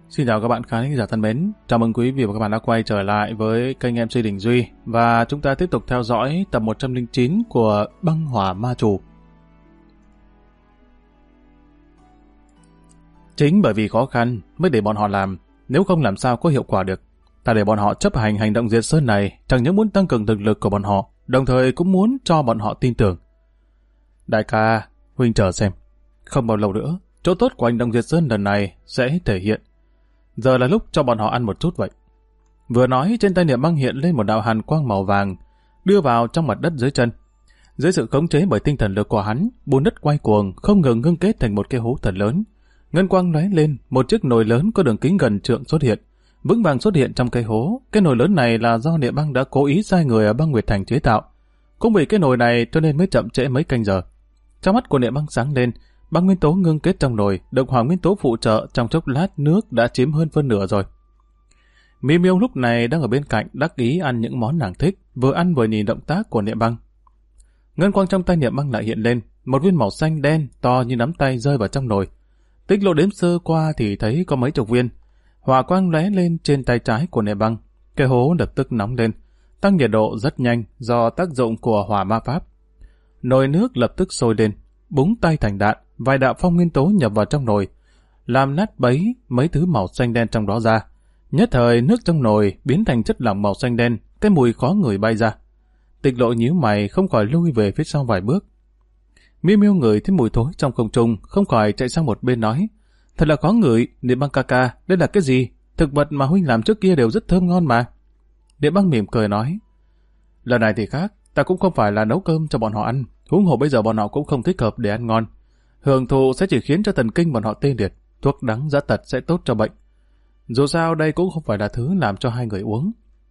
Xin chào các bạn khán giả thân mến, chào mừng quý vị và các bạn đã quay trở lại với kênh MC Đình Duy và chúng ta tiếp tục theo dõi tập 109 của Băng Hỏa Ma Chủ. Chính bởi vì khó khăn mới để bọn họ làm, nếu không làm sao có hiệu quả được. Ta để bọn họ chấp hành hành động diệt sơn này chẳng những muốn tăng cường thực lực của bọn họ, đồng thời cũng muốn cho bọn họ tin tưởng. Đại ca, huynh chờ xem, không bao lâu nữa, chỗ tốt của hành động diệt sơn lần này sẽ thể hiện. Giờ là lúc cho bọn họ ăn một chút vậy. Vừa nói, trên tay Niệm Băng hiện lên một đạo hàn quang màu vàng, đưa vào trong mặt đất dưới chân. Dưới sự khống chế bởi tinh thần lực của hắn, bùn đất quay cuồng, không ngừng ngưng kết thành một cái hố thật lớn. Ngân quang lóe lên, một chiếc nồi lớn có đường kính gần trượng xuất hiện, vững vàng xuất hiện trong cái hố. Cái nồi lớn này là do Niệm Băng đã cố ý sai người ở Băng Nguyệt Thành chế tạo. Cũng vì cái nồi này cho nên mới chậm trễ mấy canh giờ. Trong mắt của Niệm Băng sáng lên, băng nguyên tố ngưng kết trong nồi, được hỏa nguyên tố phụ trợ, trong chốc lát nước đã chiếm hơn phân nửa rồi. Miêu Miêu lúc này đang ở bên cạnh đắc ý ăn những món nàng thích, vừa ăn vừa nhìn động tác của Niệm Băng. Ngân quang trong tay Niệm Băng lại hiện lên, một viên màu xanh đen to như nắm tay rơi vào trong nồi. Tích lộ đếm sơ qua thì thấy có mấy chục viên. Hỏa quang lóe lên trên tay trái của Niệm Băng, cái hố lập tức nóng lên, tăng nhiệt độ rất nhanh do tác dụng của hỏa ma pháp. Nồi nước lập tức sôi lên, búng tay thành đạn, vài đạo phong nguyên tố nhập vào trong nồi, làm nát bấy mấy thứ màu xanh đen trong đó ra. Nhất thời nước trong nồi biến thành chất lỏng màu xanh đen, cái mùi khó ngửi bay ra. Tịch lộ nhíu mày không khỏi lui về phía sau vài bước. Miêu Miêu ngửi thấy mùi thối trong không trung, không khỏi chạy sang một bên nói: "Thật là khó ngửi, Niệm Băng ca ca, đây là cái gì? Thực vật mà huynh làm trước kia đều rất thơm ngon mà." Niệm Băng mỉm cười nói: "Lần này thì khác, ta cũng không phải là nấu cơm cho bọn họ ăn, huống hồ bây giờ bọn họ cũng không thích hợp để ăn ngon. Hưởng thụ sẽ chỉ khiến cho thần kinh bọn họ tê liệt, thuốc đắng giá tật sẽ tốt cho bệnh. Dù sao đây cũng không phải là thứ làm cho hai người uống."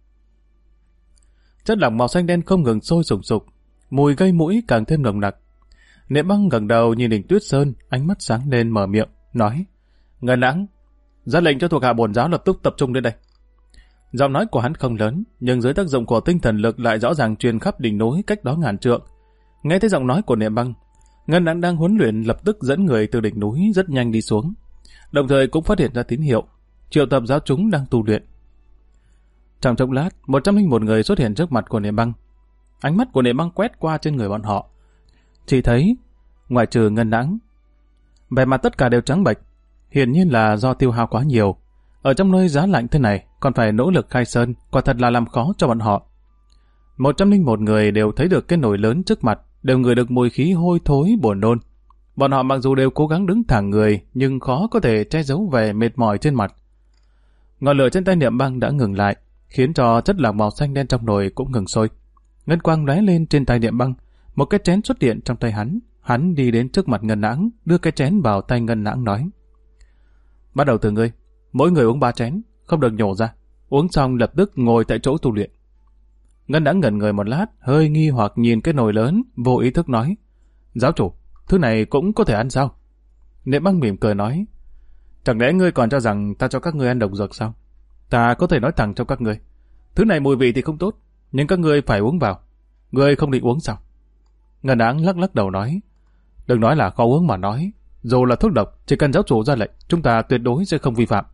Chất lỏng màu xanh đen không ngừng sôi sùng sục, mùi gây mũi càng thêm nồng nặc. Niệm Băng ngẩng đầu nhìn đỉnh Tuyết Sơn, ánh mắt sáng lên mở miệng nói: "Ngân Lãng, ra lệnh cho thuộc hạ bổn giáo lập tức tập trung đến đây." Giọng nói của hắn không lớn, nhưng dưới tác dụng của tinh thần lực lại rõ ràng truyền khắp đỉnh núi cách đó ngàn trượng. Nghe thấy giọng nói của Niệm Băng, Ngân Lãng đang huấn luyện lập tức dẫn người từ đỉnh núi rất nhanh đi xuống, đồng thời cũng phát hiện ra tín hiệu triệu tập giáo chúng đang tu luyện. Trong chốc lát, 101 người xuất hiện trước mặt của Niệm Băng. Ánh mắt của Niệm Băng quét qua trên người bọn họ, chỉ thấy ngoại trừ Ngân Lãng, vẻ mặt tất cả đều trắng bệch, hiển nhiên là do tiêu hao quá nhiều. Ở trong nơi giá lạnh thế này còn phải nỗ lực khai sơn, quả thật là làm khó cho bọn họ. 101 người đều thấy được cái nồi lớn trước mặt, đều ngửi được mùi khí hôi thối buồn nôn. Bọn họ mặc dù đều cố gắng đứng thẳng người, nhưng khó có thể che giấu vẻ mệt mỏi trên mặt. Ngọn lửa trên tay Niệm Băng đã ngừng lại, khiến cho chất lỏng màu xanh đen trong nồi cũng ngừng sôi. Ngân quang lóe lên trên tay Niệm Băng, một cái chén xuất hiện trong tay hắn. Hắn đi đến trước mặt Ngân Lãng, đưa cái chén vào tay Ngân Lãng nói: "Bắt đầu từ ngươi, mỗi người uống 3 chén, không được nhổ ra. Uống xong lập tức ngồi tại chỗ tu luyện." Ngân Lãng ngẩn người một lát, hơi nghi hoặc nhìn cái nồi lớn, vô ý thức nói: "Giáo chủ, thứ này cũng có thể ăn sao?" Niệm Băng mỉm cười nói: "Chẳng lẽ ngươi còn cho rằng ta cho các ngươi ăn độc dược sao? Ta có thể nói thẳng cho các ngươi, thứ này mùi vị thì không tốt, nhưng các ngươi phải uống vào. Ngươi không định uống sao?" Ngân Lãng lắc lắc đầu nói: "Đừng nói là khó uống mà nói, dù là thuốc độc, chỉ cần giáo chủ ra lệnh, chúng ta tuyệt đối sẽ không vi phạm."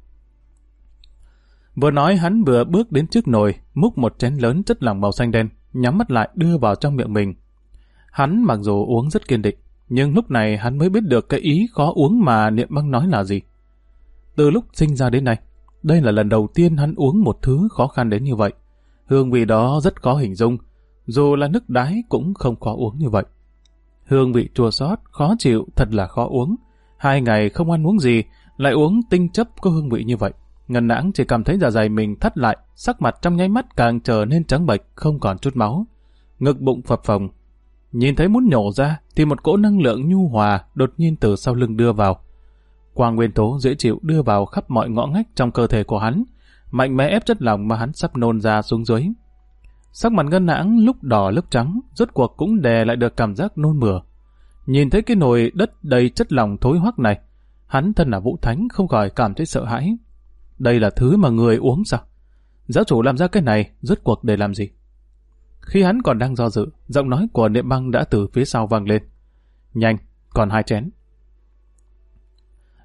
Vừa nói hắn vừa bước đến trước nồi, múc một chén lớn chất lỏng màu xanh đen, nhắm mắt lại đưa vào trong miệng mình. Hắn mặc dù uống rất kiên định, nhưng lúc này hắn mới biết được cái ý khó uống mà Niệm Băng nói là gì. Từ lúc sinh ra đến nay, đây là lần đầu tiên hắn uống một thứ khó khăn đến như vậy. Hương vị đó rất khó hình dung, dù là nước đái cũng không khó uống như vậy. Hương vị chua xót, khó chịu, thật là khó uống. 2 ngày không ăn uống gì, lại uống tinh chấp có hương vị như vậy. Ngân Lãng chỉ cảm thấy dạ dày mình thắt lại, sắc mặt trong nháy mắt càng trở nên trắng bệch, không còn chút máu. Ngực bụng phập phồng. Nhìn thấy muốn nhổ ra, thì một cỗ năng lượng nhu hòa đột nhiên từ sau lưng đưa vào. Quang nguyên tố dễ chịu đưa vào khắp mọi ngõ ngách trong cơ thể của hắn, mạnh mẽ ép chất lỏng mà hắn sắp nôn ra xuống dưới. Sắc mặt Ngân Lãng lúc đỏ lúc trắng, rốt cuộc cũng đè lại được cảm giác nôn mửa. Nhìn thấy cái nồi đất đầy chất lỏng thối hoắc này, hắn thân là Vũ Thánh không khỏi cảm thấy sợ hãi. Đây là thứ mà người uống sao? Giáo chủ làm ra cái này rốt cuộc để làm gì? Khi hắn còn đang do dự, giọng nói của Niệm Băng đã từ phía sau vang lên: "Nhanh, còn 2 chén."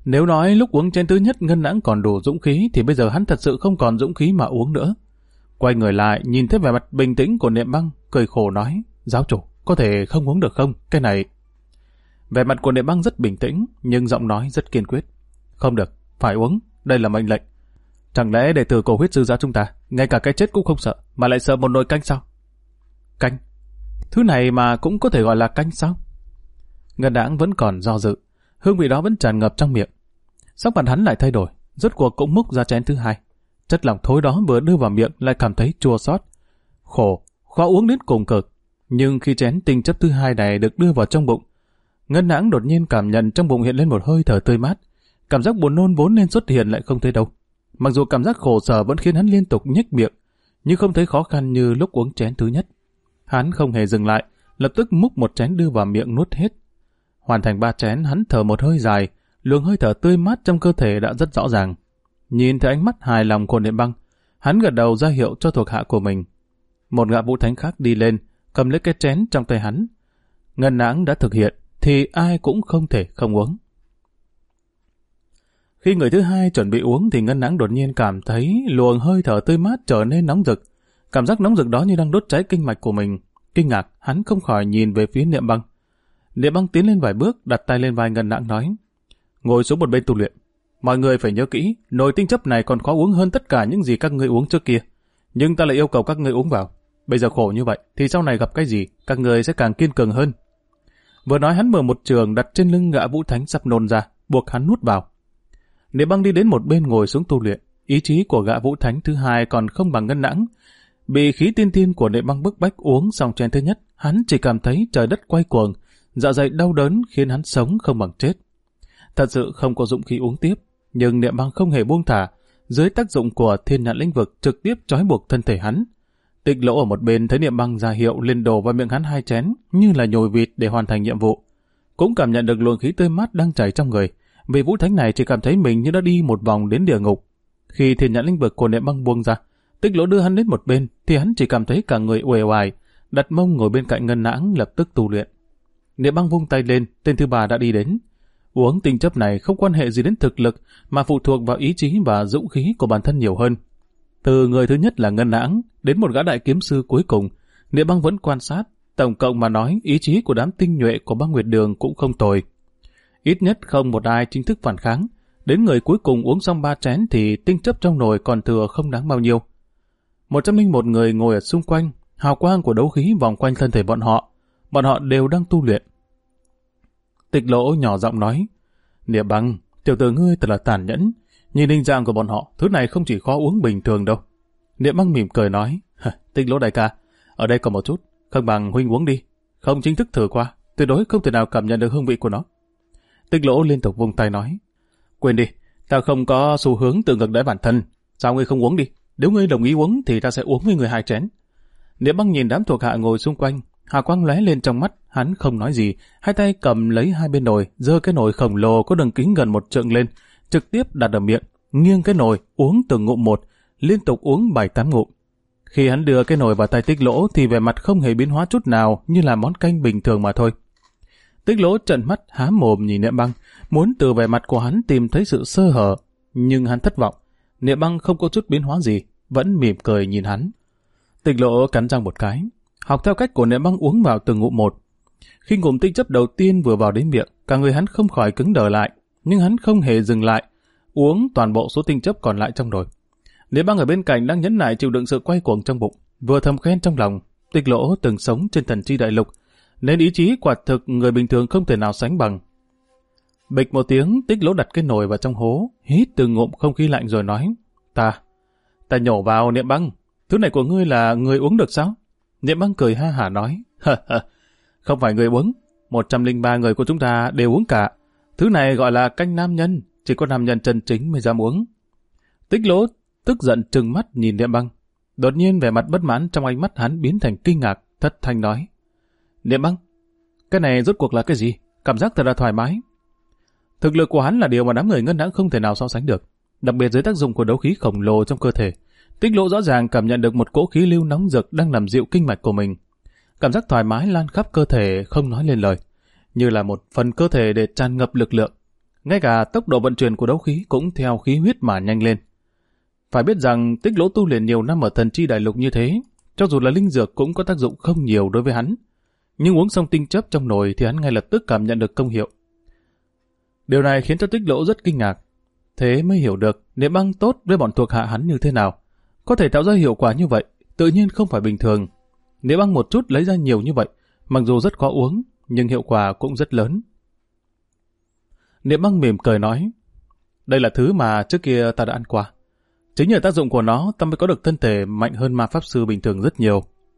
Nếu nói lúc uống chén thứ nhất Ngân Lãng còn đủ dũng khí thì bây giờ hắn thật sự không còn dũng khí mà uống nữa. Quay người lại nhìn thấy vẻ mặt bình tĩnh của Niệm Băng, cười khổ nói: "Giáo chủ, có thể không uống được không? Cái này..." Vẻ mặt của Niệm Băng rất bình tĩnh, nhưng giọng nói rất kiên quyết: "Không được, phải uống, đây là mệnh lệnh. Chẳng lẽ đệ tử của huyết sư gia chúng ta, ngay cả cái chết cũng không sợ, mà lại sợ một nồi canh sao?" "Canh? Thứ này mà cũng có thể gọi là canh sao?" Ngân Lãng vẫn còn do dự, hương vị đó vẫn tràn ngập trong miệng. Sắc mặt hắn lại thay đổi, rốt cuộc cũng múc ra chén thứ hai. Chất lỏng thối đó vừa đưa vào miệng lại cảm thấy chua xót, khổ, khó uống đến cùng cực. Nhưng khi chén tinh chất thứ hai này được đưa vào trong bụng, Ngân Lãng đột nhiên cảm nhận trong bụng hiện lên một hơi thở tươi mát. Cảm giác buồn nôn vốn nên xuất hiện lại không thấy đâu. Mặc dù cảm giác khổ sở vẫn khiến hắn liên tục nhếch miệng, nhưng không thấy khó khăn như lúc uống chén thứ nhất. Hắn không hề dừng lại, lập tức múc một chén đưa vào miệng nuốt hết. Hoàn thành 3 chén, hắn thở một hơi dài, luồng hơi thở tươi mát trong cơ thể đã rất rõ ràng. Nhìn thấy ánh mắt hài lòng của Niệm Băng, hắn gật đầu ra hiệu cho thuộc hạ của mình. Một gã vũ thánh khác đi lên, cầm lấy cái chén trong tay hắn. Ngân Lãng đã thực hiện, thì ai cũng không thể không uống. Khi người thứ hai chuẩn bị uống thì Ngân Lãng đột nhiên cảm thấy luồng hơi thở tươi mát trở nên nóng rực. Cảm giác nóng rực đó như đang đốt cháy kinh mạch của mình. Kinh ngạc, hắn không khỏi nhìn về phía Niệm Băng. Niệm Băng tiến lên vài bước, đặt tay lên vai Ngân Lãng nói: "Ngồi xuống một bên tu luyện. Mọi người phải nhớ kỹ, nồi tinh chấp này còn khó uống hơn tất cả những gì các ngươi uống trước kia. Nhưng ta lại yêu cầu các ngươi uống vào. Bây giờ khổ như vậy, thì sau này gặp cái gì, các ngươi sẽ càng kiên cường hơn." Vừa nói hắn mở một trường đặt trên lưng gã vũ thánh sắp nôn ra, buộc hắn nuốt vào. Niệm Băng đi đến một bên ngồi xuống tu luyện. Ý chí của gã vũ thánh thứ hai còn không bằng Ngân Lãng. Bị khí tiên thiên của Niệm Băng bức bách uống xong chén thứ nhất, hắn chỉ cảm thấy trời đất quay cuồng, dạ dày đau đớn khiến hắn sống không bằng chết. Thật sự không có dũng khí uống tiếp, nhưng Niệm Băng không hề buông thả. Dưới tác dụng của thiên nhãn lĩnh vực trực tiếp trói buộc thân thể hắn. Tịch Lỗ ở một bên thấy Niệm Băng ra hiệu lên đổ vào miệng hắn 2 chén như là nhồi vịt để hoàn thành nhiệm vụ, cũng cảm nhận được luồng khí tươi mát đang chảy trong người. Vị vũ thánh này chỉ cảm thấy mình như đã đi một vòng đến địa ngục. Khi thiên nhãn lĩnh vực của Niệm Băng buông ra, Tịch Lỗ đưa hắn đến một bên thì hắn chỉ cảm thấy cả người uể oải, đặt mông ngồi bên cạnh Ngân Lãng lập tức tu luyện. Niệm Băng vung tay lên, tên thứ 3 đã đi đến. Uống tinh chấp này không quan hệ gì đến thực lực, mà phụ thuộc vào ý chí và dũng khí của bản thân nhiều hơn. Từ người thứ nhất là Ngân Lãng đến một gã đại kiếm sư cuối cùng, Niệm Băng vẫn quan sát. Tổng cộng mà nói, ý chí của đám tinh nhuệ của băng Nguyệt Đường cũng không tồi. Ít nhất không một ai chính thức phản kháng. Đến người cuối cùng uống xong 3 chén thì tinh chấp trong nồi còn thừa không đáng bao nhiêu. 101 người ngồi ở xung quanh, hào quang của đấu khí vòng quanh thân thể bọn họ. Bọn họ đều đang tu luyện. Tịch Lỗ nhỏ giọng nói: "Niệm Băng, tiểu tử ngươi thật là tàn nhẫn. Nhìn hình dạng của bọn họ, thứ này không chỉ khó uống bình thường đâu." Niệm Băng mỉm cười nói: "Tịch Lỗ đại ca, ở đây còn một chút, không bằng huynh uống đi. Không chính thức thử qua, tuyệt đối không thể nào cảm nhận được hương vị của nó." Tịch Lỗ liên tục vung tay nói: "Quên đi, ta không có xu hướng tự ngược đãi bản thân. Sao ngươi không uống đi? Nếu ngươi đồng ý uống thì ta sẽ uống với ngươi 2 chén." Niệm Băng nhìn đám thuộc hạ ngồi xung quanh, hào quang lóe lên trong mắt, hắn không nói gì, 2 tay cầm lấy 2 bên nồi, giơ cái nồi khổng lồ có đường kính gần 1 trượng lên, trực tiếp đặt ở miệng, nghiêng cái nồi, uống từng ngụm một, liên tục uống 7-8 ngụm. Khi hắn đưa cái nồi vào tay Tịch Lỗ thì vẻ mặt không hề biến hóa chút nào, như là món canh bình thường mà thôi. Tịch Lỗ trợn mắt há mồm nhìn Niệm Băng, muốn từ vẻ mặt của hắn tìm thấy sự sơ hở, nhưng hắn thất vọng. Niệm Băng không có chút biến hóa gì, vẫn mỉm cười nhìn hắn. Tịch Lỗ cắn răng một cái, học theo cách của Niệm Băng uống vào từng ngụm một. Khi ngụm tinh chấp đầu tiên vừa vào đến miệng, cả người hắn không khỏi cứng đờ lại, nhưng hắn không hề dừng lại, uống toàn bộ số tinh chấp còn lại trong nồi. Niệm Băng ở bên cạnh đang nhẫn nại chịu đựng sự quay cuồng trong bụng, vừa thầm khen trong lòng, Tịch Lỗ từng sống trên thần chi đại lục, nên ý chí quả thực người bình thường không thể nào sánh bằng. Bịch một tiếng, Tịch Lỗ đặt cái nồi vào trong hố, hít từng ngụm không khí lạnh rồi nói: Ta nhổ vào. Niệm Băng, thứ này của ngươi là người uống được sao?" Niệm Băng cười ha hả nói: "Không phải người uống, 103 người của chúng ta đều uống cả. Thứ này gọi là canh nam nhân, chỉ có nam nhân chân chính mới dám uống." Tịch Lỗ tức giận trừng mắt nhìn Niệm Băng. Đột nhiên vẻ mặt bất mãn trong ánh mắt hắn biến thành kinh ngạc, thất thanh nói: "Niệm Băng, cái này rốt cuộc là cái gì? Cảm giác thật là thoải mái." Thực lực của hắn là điều mà đám người Ngân Lãng không thể nào so sánh được, đặc biệt dưới tác dụng của đấu khí khổng lồ trong cơ thể. Tịch Lỗ rõ ràng cảm nhận được một cỗ khí lưu nóng rực đang làm dịu kinh mạch của mình. Cảm giác thoải mái lan khắp cơ thể không nói lên lời, như là một phần cơ thể để tràn ngập lực lượng. ngay cả tốc độ vận chuyển của đấu khí cũng theo khí huyết mà nhanh lên. Phải biết rằng Tích Lỗ tu luyện nhiều năm ở Thần Chi Đại Lục như thế, cho dù là linh dược cũng có tác dụng không nhiều đối với hắn. Nhưng uống xong tinh chấp trong nồi thì hắn ngay lập tức cảm nhận được công hiệu. Điều này khiến cho Tích Lỗ rất kinh ngạc. Thế mới hiểu được Niệm Băng tốt với bọn thuộc hạ hắn như thế nào. Có thể tạo ra hiệu quả như vậy, tự nhiên không phải bình thường. Niệm Băng một chút lấy ra nhiều như vậy, mặc dù rất khó uống, nhưng hiệu quả cũng rất lớn. Niệm Băng mỉm cười nói, đây là thứ mà trước kia ta đã ăn qua. Chính nhờ tác dụng của nó, ta mới có được thân thể mạnh hơn ma pháp sư bình thường rất nhiều.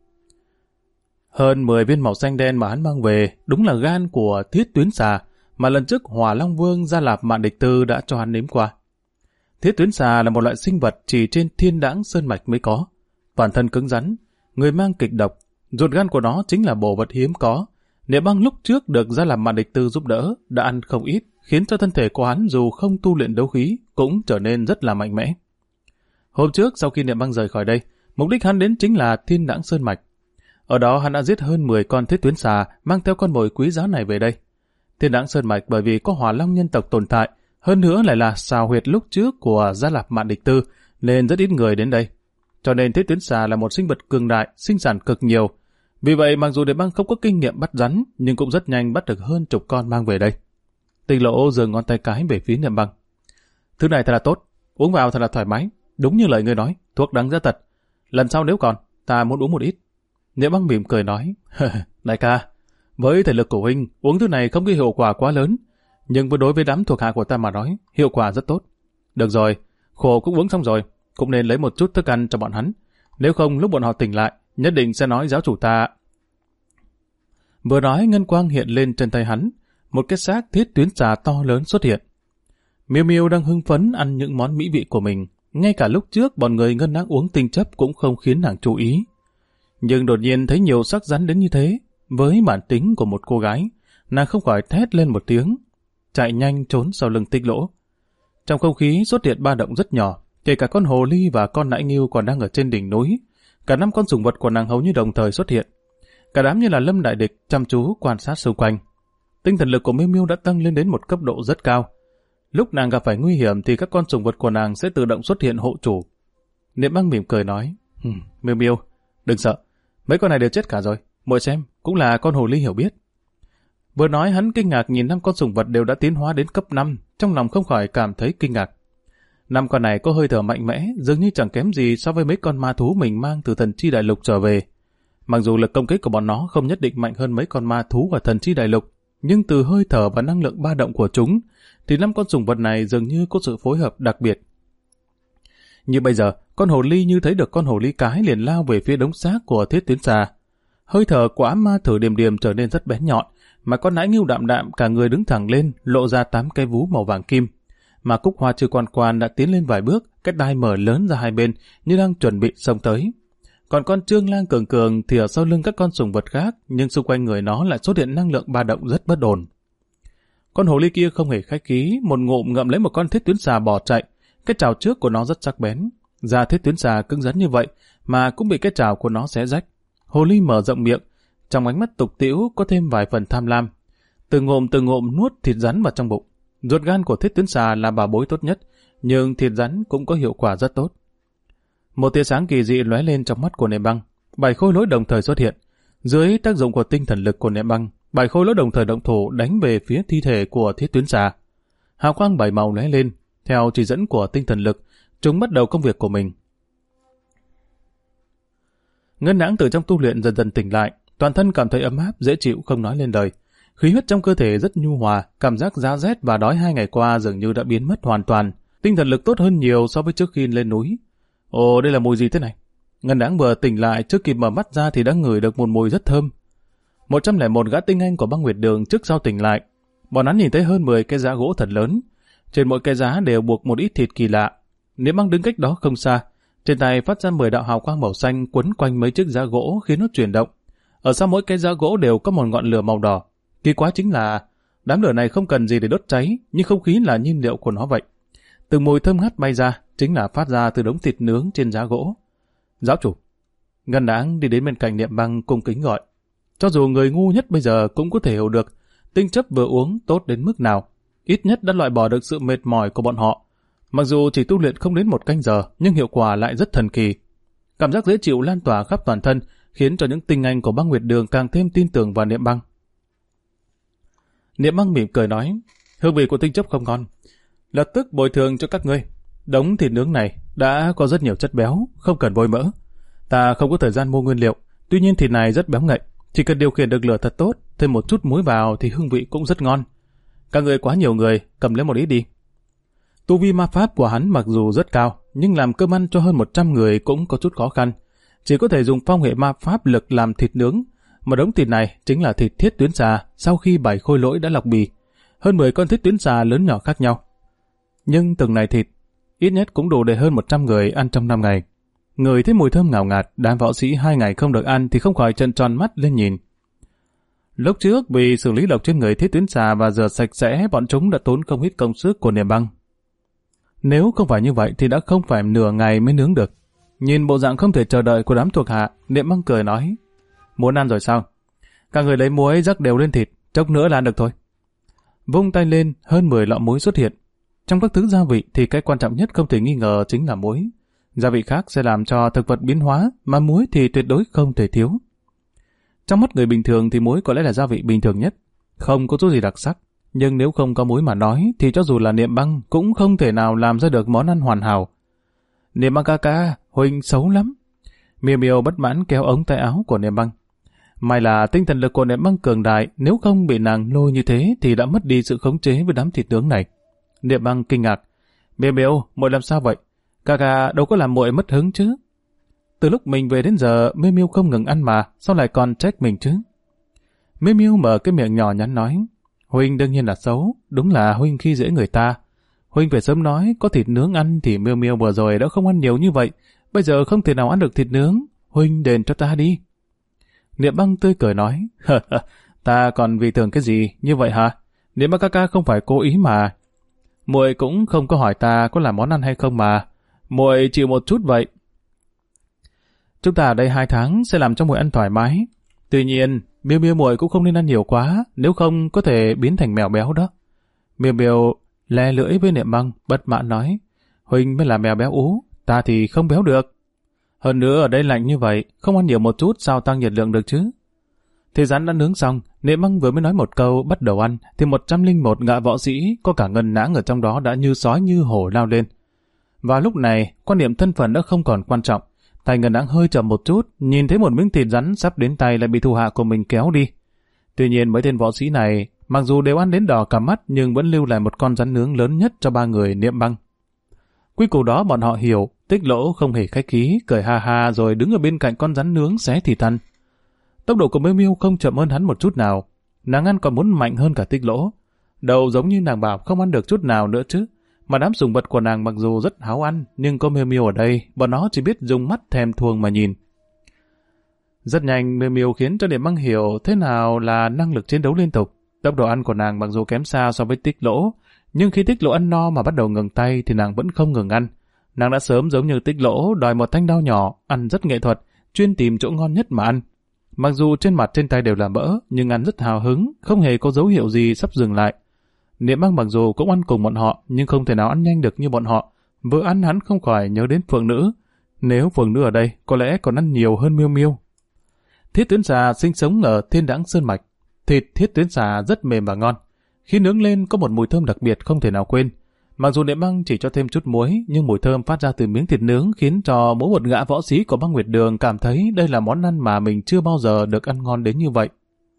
Hơn 10 viên màu xanh đen mà hắn mang về, đúng là gan của Thiết Tuyến Xà, mà lần trước Hỏa Long Vương Gia Lạp Mạn Địch Tư đã cho hắn nếm qua. Thiết Tuyến Xà là một loại sinh vật chỉ trên Thiên Đãng Sơn Mạch mới có. Toàn thân cứng rắn, người mang kịch độc, ruột gan của nó chính là bổ vật hiếm có. Niệm Băng lúc trước được Gia Lạp Mạn Địch Tư giúp đỡ, đã ăn không ít, khiến cho thân thể của hắn dù không tu luyện đấu khí, cũng trở nên rất là mạnh mẽ. Hôm trước sau khi Niệm Băng rời khỏi đây, mục đích hắn đến chính là Thiên Đãng Sơn Mạch. Ở đó hắn đã giết hơn 10 con Thiết Tuyến Xà, mang theo con mồi quý giá này về đây. Thiên Đãng Sơn Mạch bởi vì có Hỏa Long nhân tộc tồn tại, hơn nữa lại là xào huyệt lúc trước của Gia Lạp Mạn Địch Tư, nên rất ít người đến đây. Cho nên Thiết Tuyến Xà là một sinh vật cường đại, sinh sản cực nhiều. Vì vậy mặc dù Niệm Băng không có kinh nghiệm bắt rắn, nhưng cũng rất nhanh bắt được hơn chục con mang về đây. Tinh Lỗ giơ ngón tay cái về phía Niệm Băng. Thứ này thật là tốt, uống vào thật là thoải mái, đúng như lời ngươi nói, thuốc đáng giá tật. Lần sau nếu còn, ta muốn uống một ít. Niệm Băng mỉm cười nói, đại ca, với thể lực của huynh, uống thứ này không có hiệu quả quá lớn, nhưng đối với đám thuộc hạ của ta mà nói, hiệu quả rất tốt. Được rồi, khổ cũng uống xong rồi, cũng nên lấy một chút thức ăn cho bọn hắn. Nếu không lúc bọn họ tỉnh lại, nhất định sẽ nói giáo chủ ta. Vừa nói ngân quang hiện lên trên tay hắn, một cái xác Thiết Tuyến Xà to lớn xuất hiện. Miêu Miêu đang hưng phấn ăn những món mỹ vị của mình, ngay cả lúc trước bọn người ngân ác uống tinh chấp cũng không khiến nàng chú ý. Nhưng đột nhiên thấy nhiều xác rắn đến như thế, với bản tính của một cô gái, nàng không khỏi thét lên một tiếng, chạy nhanh trốn sau lưng Tích Lỗ. Trong không khí xuất hiện ba động rất nhỏ, kể cả con hồ ly và con nãi ngưu còn đang ở trên đỉnh núi. Cả 5 con sủng vật của nàng hầu như đồng thời xuất hiện. Cả đám như là lâm đại địch chăm chú quan sát xung quanh. Tinh thần lực của Miêu Miêu đã tăng lên đến một cấp độ rất cao. Lúc nàng gặp phải nguy hiểm thì các con sủng vật của nàng sẽ tự động xuất hiện hộ chủ. Niệm Băng mỉm cười nói, Miêu Miêu, đừng sợ, mấy con này đều chết cả rồi, muội xem, cũng là con hồ ly hiểu biết. Vừa nói hắn kinh ngạc nhìn 5 con sủng vật đều đã tiến hóa đến cấp 5, trong lòng không khỏi cảm thấy kinh ngạc. 5 con này có hơi thở mạnh mẽ, dường như chẳng kém gì so với mấy con ma thú mình mang từ Thần Chi Đại Lục trở về. Mặc dù lực công kích của bọn nó không nhất định mạnh hơn mấy con ma thú ở Thần Chi Đại Lục, nhưng từ hơi thở và năng lượng ba động của chúng, thì 5 con sủng vật này dường như có sự phối hợp đặc biệt. Như bây giờ, con hồ ly như thấy được con hồ ly cái liền lao về phía đống xác của Thiết Tuyến Xà. Hơi thở của ám ma thử điềm điềm trở nên rất bén nhọn, mà con nãi ngưu đạm đạm cả người đứng thẳng lên, lộ ra 8 cái vú màu vàng kim. Mà Cúc Hoa Trư Quan Quan đã tiến lên vài bước, cái đai mở lớn ra hai bên như đang chuẩn bị xông tới. Còn con Trương Lang Cường Cường thì ở sau lưng các con sủng vật khác, nhưng xung quanh người nó lại xuất hiện năng lượng ba động rất bất ổn. Con hồ ly kia không hề khách khí, một ngụm ngậm lấy một con Thiết Tuyến Xà bỏ chạy. Cái trào trước của nó rất sắc bén, da Thiết Tuyến Xà cứng rắn như vậy mà cũng bị cái trào của nó xé rách. Hồ ly mở rộng miệng, trong ánh mắt tục tĩu có thêm vài phần tham lam. Từ ngụm nuốt thịt rắn vào trong bụng. Ruột gan của Thiết Tuyến Xà là bảo bối tốt nhất, nhưng thịt rắn cũng có hiệu quả rất tốt. Một tia sáng kỳ dị lóe lên trong mắt của Niệm Băng, 7 khối lỗi đồng thời xuất hiện. Dưới tác dụng của tinh thần lực của Niệm Băng, 7 khối lỗi đồng thời động thủ đánh về phía thi thể của Thiết Tuyến Xà. Hào quang 7 màu lóe lên, theo chỉ dẫn của tinh thần lực, chúng bắt đầu công việc của mình. Ngân Nãng từ trong tu luyện dần dần tỉnh lại, toàn thân cảm thấy ấm áp, dễ chịu không nói lên lời. Khí huyết trong cơ thể rất nhu hòa, cảm giác giá rét và đói 2 ngày qua dường như đã biến mất hoàn toàn. Tinh thần lực tốt hơn nhiều so với trước khi lên núi. Ồ, đây là mùi gì thế này? Ngân Nãng vừa tỉnh lại, trước kịp mở mắt ra thì đã ngửi được một mùi rất thơm. 101 gã tinh anh của Băng Nguyệt Đường trước sau tỉnh lại. Bọn hắn nhìn thấy hơn 10 cái giá gỗ thật lớn. Trên mỗi cái giá đều buộc một ít thịt kỳ lạ. Niệm Băng đứng cách đó không xa, trên tay phát ra 10 đạo hào quang màu xanh quấn quanh mấy chiếc giá gỗ khiến nó chuyển động. Ở sau mỗi cái giá gỗ đều có một ngọn lửa màu đỏ. Kỳ quái chính là đám lửa này không cần gì để đốt cháy, nhưng không khí là nhiên liệu của nó vậy. Từng mùi thơm ngát bay ra, chính là phát ra từ đống thịt nướng trên giá gỗ. Giáo chủ. Ngân Nãng đi đến bên cạnh Niệm Băng cung kính gọi. Cho dù người ngu nhất bây giờ cũng có thể hiểu được tinh chấp vừa uống tốt đến mức nào. ít nhất đã loại bỏ được sự mệt mỏi của bọn họ. Mặc dù chỉ tu luyện không đến 1 canh giờ, nhưng hiệu quả lại rất thần kỳ. Cảm giác dễ chịu lan tỏa khắp toàn thân, khiến cho những tinh anh của băng Nguyệt Đường càng thêm tin tưởng vào Niệm Băng. Niệm Băng mỉm cười nói, hương vị của tinh chấp không ngon, lập tức bồi thường cho các ngươi. Đống thịt nướng này đã có rất nhiều chất béo, không cần bôi mỡ. Ta không có thời gian mua nguyên liệu, tuy nhiên thịt này rất béo ngậy, chỉ cần điều khiển được lửa thật tốt, thêm một chút muối vào thì hương vị cũng rất ngon. Các ngươi quá nhiều người, cầm lấy một ít đi. Tu vi ma pháp của hắn mặc dù rất cao, nhưng làm cơm ăn cho hơn 100 người cũng có chút khó khăn. Chỉ có thể dùng phong hệ ma pháp lực làm thịt nướng. Mà đống thịt này chính là thịt thiết tuyến xà sau khi 7 khôi lỗi đã lọc bì. Hơn 10 con thiết tuyến xà lớn nhỏ khác nhau. Nhưng từng này thịt, ít nhất cũng đủ để hơn 100 người ăn trong 5 ngày. Người thấy mùi thơm ngào ngạt, đám võ sĩ 2 ngày không được ăn thì không khỏi trợn tròn mắt lên nhìn. Lúc trước vì xử lý độc trên người thiết tuyến xà và rửa sạch sẽ, bọn chúng đã tốn không ít công sức của Niệm Băng. Nếu không phải như vậy thì đã không phải nửa ngày mới nướng được. Nhìn bộ dạng không thể chờ đợi của đám thuộc hạ, Niệm Băng cười nói, muốn ăn rồi sao? Các người lấy muối rắc đều lên thịt, chốc nữa là ăn được thôi. Vung tay lên, hơn 10 lọ muối xuất hiện. Trong các thứ gia vị thì cái quan trọng nhất không thể nghi ngờ chính là muối. Gia vị khác sẽ làm cho thực vật biến hóa, mà muối thì tuyệt đối không thể thiếu. Trong mắt người bình thường thì muối có lẽ là gia vị bình thường nhất, không có chút gì đặc sắc. Nhưng nếu không có muối mà nói thì cho dù là Niệm Băng cũng không thể nào làm ra được món ăn hoàn hảo. Niệm Băng ca ca, huynh xấu lắm. Miêu Miêu bất mãn kéo ống tay áo của Niệm Băng. May là tinh thần lực của Niệm Băng cường đại, nếu không bị nàng lôi như thế thì đã mất đi sự khống chế với đám thịt nướng này. Niệm Băng kinh ngạc. Miêu Miêu, muội làm sao vậy? Ca ca đâu có làm muội mất hứng chứ? Từ lúc mình về đến giờ, Miêu Miêu không ngừng ăn mà, sao lại còn trách mình chứ? Miêu Miêu mở cái miệng nhỏ nhắn nói, huynh đương nhiên là xấu, đúng là huynh khi dễ người ta. Huynh phải sớm nói, có thịt nướng ăn thì Miêu Miêu vừa rồi đã không ăn nhiều như vậy, bây giờ không thể nào ăn được thịt nướng, huynh đền cho ta đi. Niệm Băng tươi cười nói, ta còn vì tưởng cái gì, như vậy hả? Niệm Băng ca ca không phải cố ý mà. Muội cũng không có hỏi ta có làm món ăn hay không mà, muội chịu một chút vậy. Chúng ta ở đây 2 tháng sẽ làm cho muội ăn thoải mái. Tuy nhiên, Miêu Miêu muội cũng không nên ăn nhiều quá, nếu không có thể biến thành mèo béo đó. Miêu Miêu le lưỡi với Niệm Băng, bất mãn nói, huynh mới là mèo béo ú, ta thì không béo được. Hơn nữa ở đây lạnh như vậy, không ăn nhiều một chút sao tăng nhiệt lượng được chứ? Thì rắn đã nướng xong, Niệm Băng vừa mới nói một câu bắt đầu ăn, thì 101 gã võ sĩ có cả ngân nãng ở trong đó đã như sói như hổ lao lên. Và lúc này, quan niệm thân phận đã không còn quan trọng. Tay ngân nãng hơi chậm một chút, nhìn thấy một miếng thịt rắn sắp đến tay lại bị thủ hạ của mình kéo đi. Tuy nhiên mấy tên võ sĩ này, mặc dù đều ăn đến đỏ cả mắt nhưng vẫn lưu lại một con rắn nướng lớn nhất cho 3 người Niệm Băng. Cuối cùng đó bọn họ hiểu, Tích Lỗ không hề khách khí, cười ha ha rồi đứng ở bên cạnh con rắn nướng xé thịt ăn. Tốc độ của Miêu Miêu không chậm hơn hắn một chút nào, nàng ăn còn muốn mạnh hơn cả Tích Lỗ. Đầu giống như nàng bảo không ăn được chút nào nữa chứ, mà đám sủng vật của nàng mặc dù rất háo ăn, nhưng có Miêu Miêu ở đây, bọn nó chỉ biết dùng mắt thèm thuồng mà nhìn. Rất nhanh Miêu Miêu khiến cho Niệm Băng hiểu thế nào là năng lực chiến đấu liên tục. Tốc độ ăn của nàng mặc dù kém xa so với Tích Lỗ, nhưng khi Tích Lỗ ăn no mà bắt đầu ngừng tay thì nàng vẫn không ngừng ăn. Nàng đã sớm giống như Tích Lỗ đòi một thanh đao nhỏ, ăn rất nghệ thuật, chuyên tìm chỗ ngon nhất mà ăn. Mặc dù trên mặt trên tay đều là mỡ, nhưng ăn rất hào hứng, không hề có dấu hiệu gì sắp dừng lại. Niệm Băng mặc dù cũng ăn cùng bọn họ, nhưng không thể nào ăn nhanh được như bọn họ. Vừa ăn hắn không khỏi nhớ đến Phượng Nữ. Nếu Phượng Nữ ở đây, có lẽ còn ăn nhiều hơn Miêu Miêu. Thiết tuyến xà sinh sống ở Thiên Đãng Sơn Mạch. Thịt thiết tuyến xà rất mềm và ngon. Khi nướng lên có một mùi thơm đặc biệt không thể nào quên. Mặc dù Niệm Băng chỉ cho thêm chút muối, nhưng mùi thơm phát ra từ miếng thịt nướng khiến cho mỗi một gã võ sĩ của băng Nguyệt Đường cảm thấy đây là món ăn mà mình chưa bao giờ được ăn ngon đến như vậy.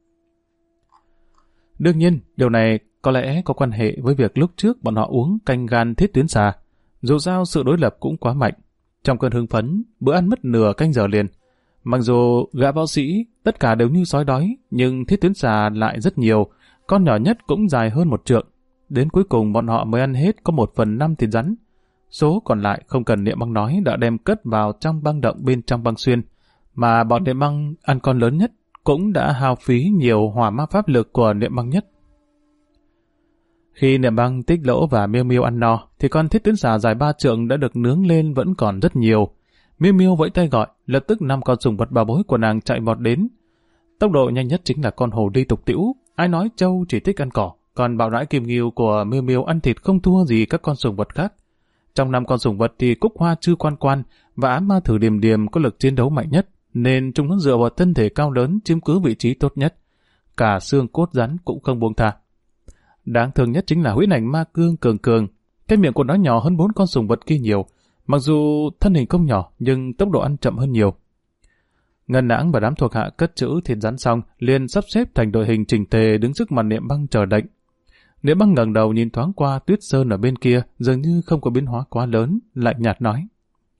Đương nhiên, điều này có lẽ có quan hệ với việc lúc trước bọn họ uống canh gan thiết tuyến xà. Dù sao sự đối lập cũng quá mạnh. Trong cơn hưng phấn, bữa ăn mất nửa canh giờ liền. Mặc dù gã võ sĩ tất cả đều như sói đói, nhưng thiết tuyến xà lại rất nhiều, con nhỏ nhất cũng dài hơn 1 trượng. Đến cuối cùng bọn họ mới ăn hết có 1/5 thịt rắn. Số còn lại không cần Niệm Băng nói đã đem cất vào trong băng động bên trong băng xuyên. Mà bọn Niệm Băng ăn con lớn nhất cũng đã hao phí nhiều hỏa ma pháp lực của Niệm Băng nhất. Khi Niệm Băng, Tích Lỗ và Miêu Miêu ăn no, thì con thiết tuyến xà dài 3 trượng đã được nướng lên vẫn còn rất nhiều. Miêu Miêu vẫy tay gọi, lập tức 5 con sủng vật bảo bối của nàng chạy vọt đến. Tốc độ nhanh nhất chính là con hồ ly tục tĩu. Ai nói trâu chỉ thích ăn cỏ, còn bạo rãi kim ngưu của Miêu Miêu ăn thịt không thua gì các con sủng vật khác. Trong 5 con sủng vật thì Cúc Hoa Chư Quan Quan và Ám Ma Thử Điềm Điềm có lực chiến đấu mạnh nhất, nên chúng nó dựa vào thân thể cao lớn chiếm cứ vị trí tốt nhất. Cả xương cốt rắn cũng không buông tha. Đáng thương nhất chính là huyễn ảnh ma cương Cường Cường. Cái miệng của nó nhỏ hơn 4 con sủng vật kia nhiều, mặc dù thân hình không nhỏ nhưng tốc độ ăn chậm hơn nhiều. Ngân Nãng và đám thuộc hạ cất trữ thịt rắn xong, liền sắp xếp thành đội hình chỉnh tề đứng trước mặt Niệm Băng chờ lệnh. Niệm Băng ngẩng đầu nhìn thoáng qua Tuyết Sơn ở bên kia, dường như không có biến hóa quá lớn, lạnh nhạt nói: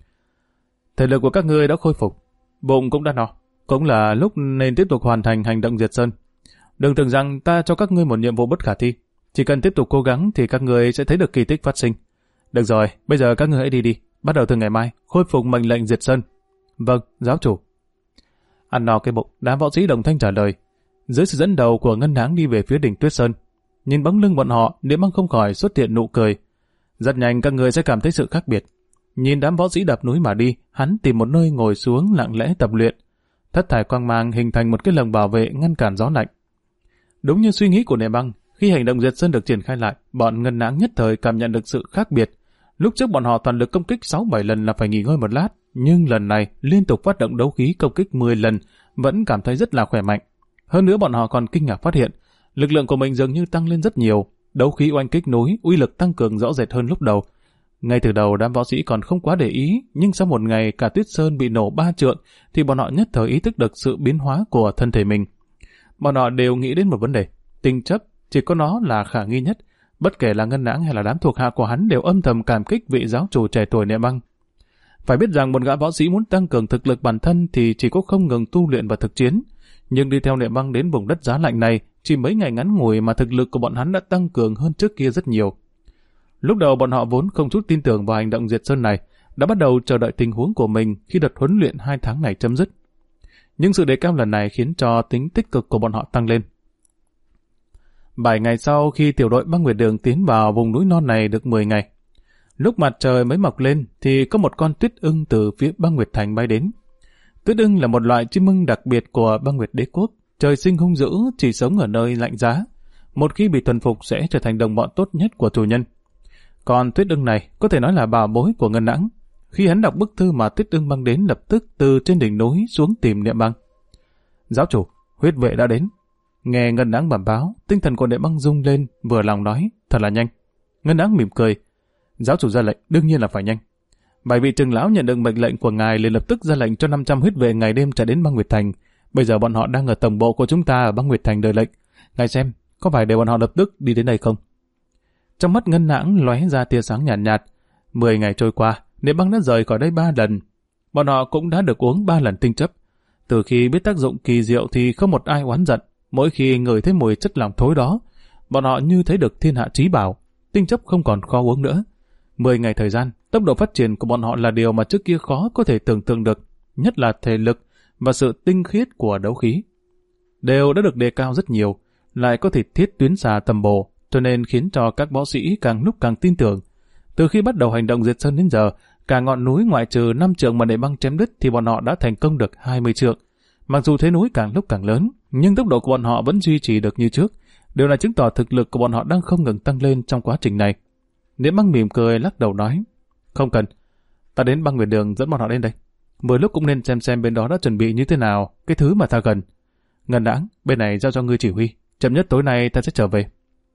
thể lực của các ngươi đã khôi phục, bụng cũng đã no, cũng là lúc nên tiếp tục hoàn thành hành động diệt sơn. Đừng tưởng rằng ta cho các ngươi một nhiệm vụ bất khả thi, chỉ cần tiếp tục cố gắng thì các ngươi sẽ thấy được kỳ tích phát sinh. Được rồi, bây giờ các ngươi hãy đi, bắt đầu từ ngày mai khôi phục mệnh lệnh diệt sơn. Vâng, giáo chủ. Ăn no cái bụng, đám võ sĩ đồng thanh trả lời. Dưới sự dẫn đầu của Ngân Nãng đi về phía đỉnh Tuyết Sơn. Nhìn bóng lưng bọn họ, Niệm Băng không khỏi xuất hiện nụ cười. Rất nhanh các người sẽ cảm thấy sự khác biệt. Nhìn đám võ sĩ đạp núi mà đi, hắn tìm một nơi ngồi xuống lặng lẽ tập luyện. Thất thải quang mang hình thành một cái lồng bảo vệ ngăn cản gió lạnh. Đúng như suy nghĩ của Niệm Băng, khi hành động diệt sơn được triển khai lại, bọn Ngân Nãng nhất thời cảm nhận được sự khác biệt. Lúc trước bọn họ toàn lực công kích 6-7 lần là phải nghỉ ngơi một lát, nhưng lần này liên tục phát động đấu khí công kích 10 lần, vẫn cảm thấy rất là khỏe mạnh. Hơn nữa bọn họ còn kinh ngạc phát hiện, lực lượng của mình dường như tăng lên rất nhiều, đấu khí oanh kích núi, uy lực tăng cường rõ rệt hơn lúc đầu. Ngay từ đầu đám võ sĩ còn không quá để ý, nhưng sau một ngày cả Tuyết Sơn bị nổ 3 trượng, thì bọn họ nhất thời ý thức được sự biến hóa của thân thể mình. Bọn họ đều nghĩ đến một vấn đề, tinh chấp, chỉ có nó là khả nghi nhất. Bất kể là Ngân Nãng hay là đám thuộc hạ của hắn đều âm thầm cảm kích vị giáo chủ trẻ tuổi Niệm Băng. Phải biết rằng một gã võ sĩ muốn tăng cường thực lực bản thân thì chỉ có không ngừng tu luyện và thực chiến. Nhưng đi theo Niệm Băng đến vùng đất giá lạnh này, chỉ mấy ngày ngắn ngủi mà thực lực của bọn hắn đã tăng cường hơn trước kia rất nhiều. Lúc đầu bọn họ vốn không chút tin tưởng vào hành động diệt sơn này, đã bắt đầu chờ đợi tình huống của mình khi đợt huấn luyện 2 tháng này chấm dứt. Nhưng sự đề cao lần này khiến cho tính tích cực của bọn họ tăng lên. 7 ngày sau khi tiểu đội Băng Nguyệt Đường tiến vào vùng núi non này được 10 ngày. Lúc mặt trời mới mọc lên thì có một con tuyết ưng từ phía Băng Nguyệt Thành bay đến. Tuyết ưng là một loại chim ưng đặc biệt của Băng Nguyệt Đế Quốc, trời sinh hung dữ, chỉ sống ở nơi lạnh giá. Một khi bị thuần phục sẽ trở thành đồng bọn tốt nhất của chủ nhân. Còn tuyết ưng này có thể nói là bảo bối của Ngân Nãng. Khi hắn đọc bức thư mà tuyết ưng mang đến, lập tức từ trên đỉnh núi xuống tìm Niệm Băng. Giáo chủ, huyết vệ đã đến. Nghe Ngân Nãng bẩm báo, tinh thần của Niệm Băng rung lên, vừa lòng nói, thật là nhanh. Ngân Nãng mỉm cười. Giáo chủ ra lệnh, đương nhiên là phải nhanh. 7 vị trưởng lão nhận được mệnh lệnh của ngài liền lập tức ra lệnh cho 500 huyết vệ ngày đêm chạy đến Băng Nguyệt Thành. Bây giờ bọn họ đang ở tổng bộ của chúng ta ở Băng Nguyệt Thành đợi lệnh. Ngài xem, có phải để bọn họ lập tức đi đến đây không? Trong mắt Ngân Nãng lóe ra tia sáng nhàn nhạt. 10 ngày trôi qua, Niệm Băng đã rời khỏi đây 3 lần. Bọn họ cũng đã được uống 3 lần tinh chấp. Từ khi biết tác dụng kỳ diệu thì không một ai oán giận. Mỗi khi ngửi thấy mùi chất lỏng thối đó, bọn họ như thấy được thiên hạ chí bảo. Tinh chấp không còn khó uống nữa. 10 ngày thời gian, tốc độ phát triển của bọn họ là điều mà trước kia khó có thể tưởng tượng được, nhất là thể lực và sự tinh khiết của đấu khí. Đều đã được đề cao rất nhiều, lại có thể thiết tuyến xà tầm bổ, cho nên khiến cho các võ sĩ càng lúc càng tin tưởng. Từ khi bắt đầu hành động diệt sơn đến giờ, cả ngọn núi ngoại trừ 5 trượng mà Niệm Băng chém đứt thì bọn họ đã thành công được 20 trượng. Mặc dù thế núi càng lúc càng lớn, nhưng tốc độ của bọn họ vẫn duy trì được như trước, điều là chứng tỏ thực lực của bọn họ đang không ngừng tăng lên trong quá trình này. Niệm Băng mỉm cười lắc đầu nói, không cần, ta đến Băng Nguyệt Đường dẫn bọn họ đến đây. Vừa lúc cũng nên xem bên đó đã chuẩn bị như thế nào, cái thứ mà ta cần. Ngân Nãng, bên này giao cho ngươi chỉ huy, chậm nhất tối nay ta sẽ trở về.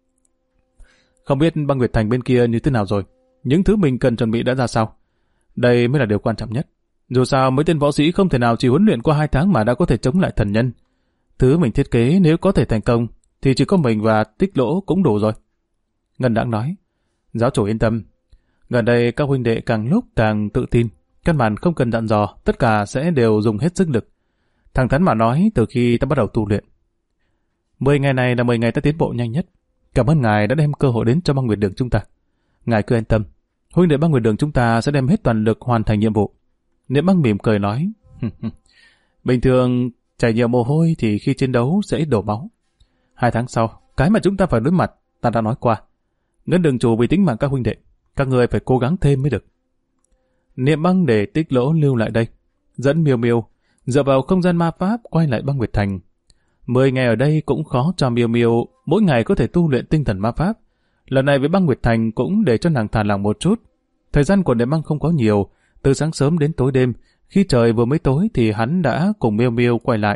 Không biết Băng Nguyệt Thành bên kia như thế nào rồi, những thứ mình cần chuẩn bị đã ra sao? Đây mới là điều quan trọng nhất. Dù sao mấy tên võ sĩ không thể nào chỉ huấn luyện qua 2 tháng mà đã có thể chống lại thần nhân. Thứ mình thiết kế nếu có thể thành công thì chỉ có mình và Tích Lỗ cũng đủ rồi. Ngân Nãng nói, giáo chủ yên tâm. Gần đây các huynh đệ càng lúc càng tự tin, căn bản không cần dặn dò, tất cả sẽ đều dùng hết sức lực. Thẳng thắn mà nói, từ khi ta bắt đầu tu luyện, 10 ngày này là 10 ngày ta tiến bộ nhanh nhất. Cảm ơn ngài đã đem cơ hội đến cho Băng Nguyệt Đường chúng ta. Ngài cứ yên tâm, huynh đệ Băng Nguyệt Đường chúng ta sẽ đem hết toàn lực hoàn thành nhiệm vụ. Niệm Băng mỉm cười nói, bình thường chảy nhiều mồ hôi thì khi chiến đấu sẽ đổ máu. 2 tháng sau, cái mà chúng ta phải đối mặt, ta đã nói qua. Ngân Đường chủ vì tính mạng các huynh đệ, các người phải cố gắng thêm mới được. Niệm Băng để Tích Lỗ lưu lại đây, dẫn Miêu Miêu dựa vào không gian ma pháp quay lại Băng Nguyệt Thành. 10 ngày ở đây cũng khó cho Miêu Miêu mỗi ngày có thể tu luyện tinh thần ma pháp. Lần này với băng Nguyệt Thành cũng để cho nàng thả lỏng một chút. Thời gian của Niệm Băng không có nhiều, từ sáng sớm đến tối đêm, khi trời vừa mới tối thì hắn đã cùng Miêu Miêu quay lại.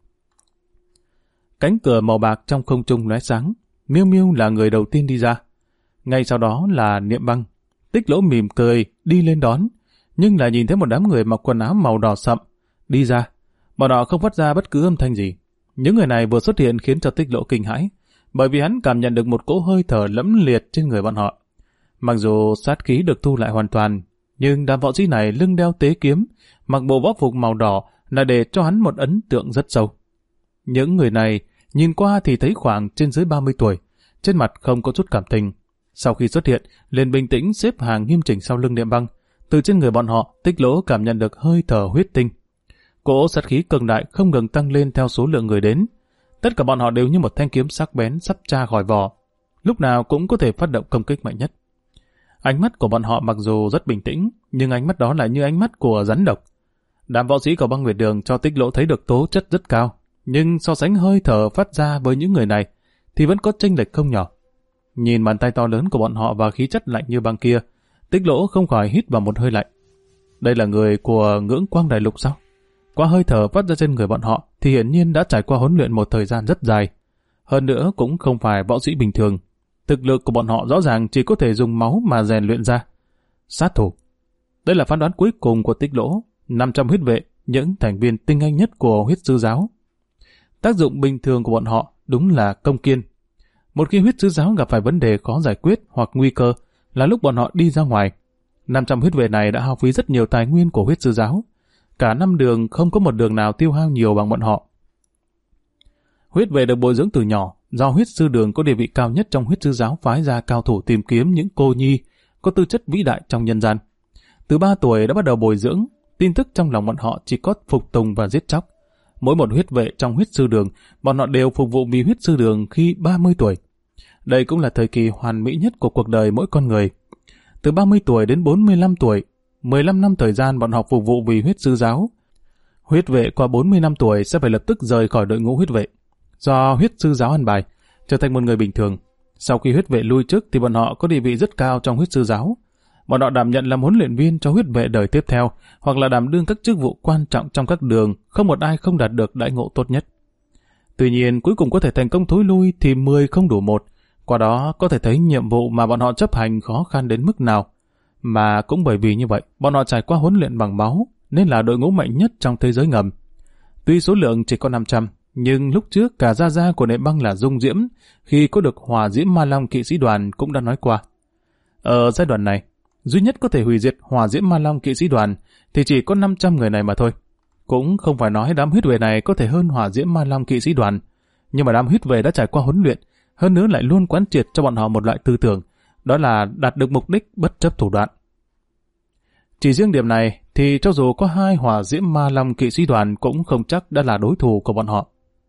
Cánh cửa màu bạc trong không trung lóe sáng, Miêu Miêu là người đầu tiên đi ra. Ngay sau đó là Niệm Băng. Tích Lỗ mỉm cười đi lên đón, nhưng lại nhìn thấy một đám người mặc quần áo màu đỏ sậm đi ra. Bọn họ không phát ra bất cứ âm thanh gì. Những người này vừa xuất hiện khiến cho Tích Lỗ kinh hãi, bởi vì hắn cảm nhận được một cỗ hơi thở lẫm liệt trên người bọn họ. Mặc dù sát khí được thu lại hoàn toàn, nhưng đám võ sĩ này lưng đeo tế kiếm, mặc bộ võ phục màu đỏ là để cho hắn một ấn tượng rất sâu. Những người này nhìn qua thì thấy khoảng trên dưới 30 tuổi, trên mặt không có chút cảm tình. Sau khi xuất hiện, liền bình tĩnh xếp hàng nghiêm chỉnh sau lưng Niệm Băng. Từ trên người bọn họ, Tích Lỗ cảm nhận được hơi thở huyết tinh. Cỗ sát khí cường đại không ngừng tăng lên theo số lượng người đến. Tất cả bọn họ đều như một thanh kiếm sắc bén sắp tra khỏi vỏ, lúc nào cũng có thể phát động công kích mạnh nhất. Ánh mắt của bọn họ mặc dù rất bình tĩnh, nhưng ánh mắt đó lại như ánh mắt của rắn độc. Đám võ sĩ của băng Nguyệt Đường cho Tích Lỗ thấy được tố chất rất cao, nhưng so sánh hơi thở phát ra với những người này thì vẫn có chênh lệch không nhỏ. Nhìn bàn tay to lớn của bọn họ và khí chất lạnh như băng kia, Tích Lỗ không khỏi hít vào một hơi lạnh. Đây là người của Ngưỡng Quang Đại Lục sao? Qua hơi thở phát ra trên người bọn họ thì hiển nhiên đã trải qua huấn luyện một thời gian rất dài. Hơn nữa cũng không phải võ sĩ bình thường. Thực lực của bọn họ rõ ràng chỉ có thể dùng máu mà rèn luyện ra. Sát thủ. Đây là phán đoán cuối cùng của Tích Lỗ. 500 huyết vệ, những thành viên tinh anh nhất của huyết sư giáo. Tác dụng bình thường của bọn họ đúng là công kiên. Một khi huyết sư giáo gặp phải vấn đề khó giải quyết hoặc nguy cơ là lúc bọn họ đi ra ngoài. 500 huyết vệ này đã hao phí rất nhiều tài nguyên của huyết sư giáo. Cả 5 đường không có một đường nào tiêu hao nhiều bằng bọn họ. Huyết vệ được bồi dưỡng từ nhỏ, do huyết sư đường có địa vị cao nhất trong huyết sư giáo phái ra cao thủ tìm kiếm những cô nhi có tư chất vĩ đại trong nhân gian. Từ 3 tuổi đã bắt đầu bồi dưỡng, tin tức trong lòng bọn họ chỉ có phục tùng và giết chóc. Mỗi một huyết vệ trong huyết sư đường, bọn họ đều phục vụ vì huyết sư đường khi 30 tuổi. Đây cũng là thời kỳ hoàn mỹ nhất của cuộc đời mỗi con người. Từ 30 tuổi đến 45 tuổi, 15 năm thời gian bọn họ phục vụ vì huyết sư giáo. Huyết vệ qua 40 năm tuổi sẽ phải lập tức rời khỏi đội ngũ huyết vệ, do huyết sư giáo ăn bài, trở thành một người bình thường. Sau khi huyết vệ lui chức thì bọn họ có địa vị rất cao trong huyết sư giáo. Bọn họ đảm nhận làm huấn luyện viên cho huyết vệ đời tiếp theo, hoặc là đảm đương các chức vụ quan trọng trong các đường, không một ai không đạt được đãi ngộ tốt nhất. Tuy nhiên, cuối cùng có thể thành công thối lui thì 10 không đủ 1. Qua đó có thể thấy nhiệm vụ mà bọn họ chấp hành khó khăn đến mức nào. Mà cũng bởi vì như vậy, bọn họ trải qua huấn luyện bằng máu, nên là đội ngũ mạnh nhất trong thế giới ngầm. Tuy số lượng chỉ có 500, nhưng lúc trước cả gia gia của Niệm Băng là Dung Diễm, khi có được Hỏa Diễm Ma Long kỵ sĩ đoàn cũng đã nói qua. Ở giai đoạn này, duy nhất có thể hủy diệt Hỏa Diễm Ma Long kỵ sĩ đoàn thì chỉ có 500 người này mà thôi. Cũng không phải nói đám huyết vệ này có thể hơn Hỏa Diễm Ma Long kỵ sĩ đoàn, nhưng mà đám huyết vệ đã trải qua huấn luyện, hơn nữa lại luôn quán triệt cho bọn họ một loại tư tưởng, đó là đạt được mục đích bất chấp thủ đoạn. Chỉ riêng điểm này thì cho dù có 2 Hỏa Diễm Ma Long kỵ sĩ đoàn cũng không chắc đã là đối thủ của bọn họ.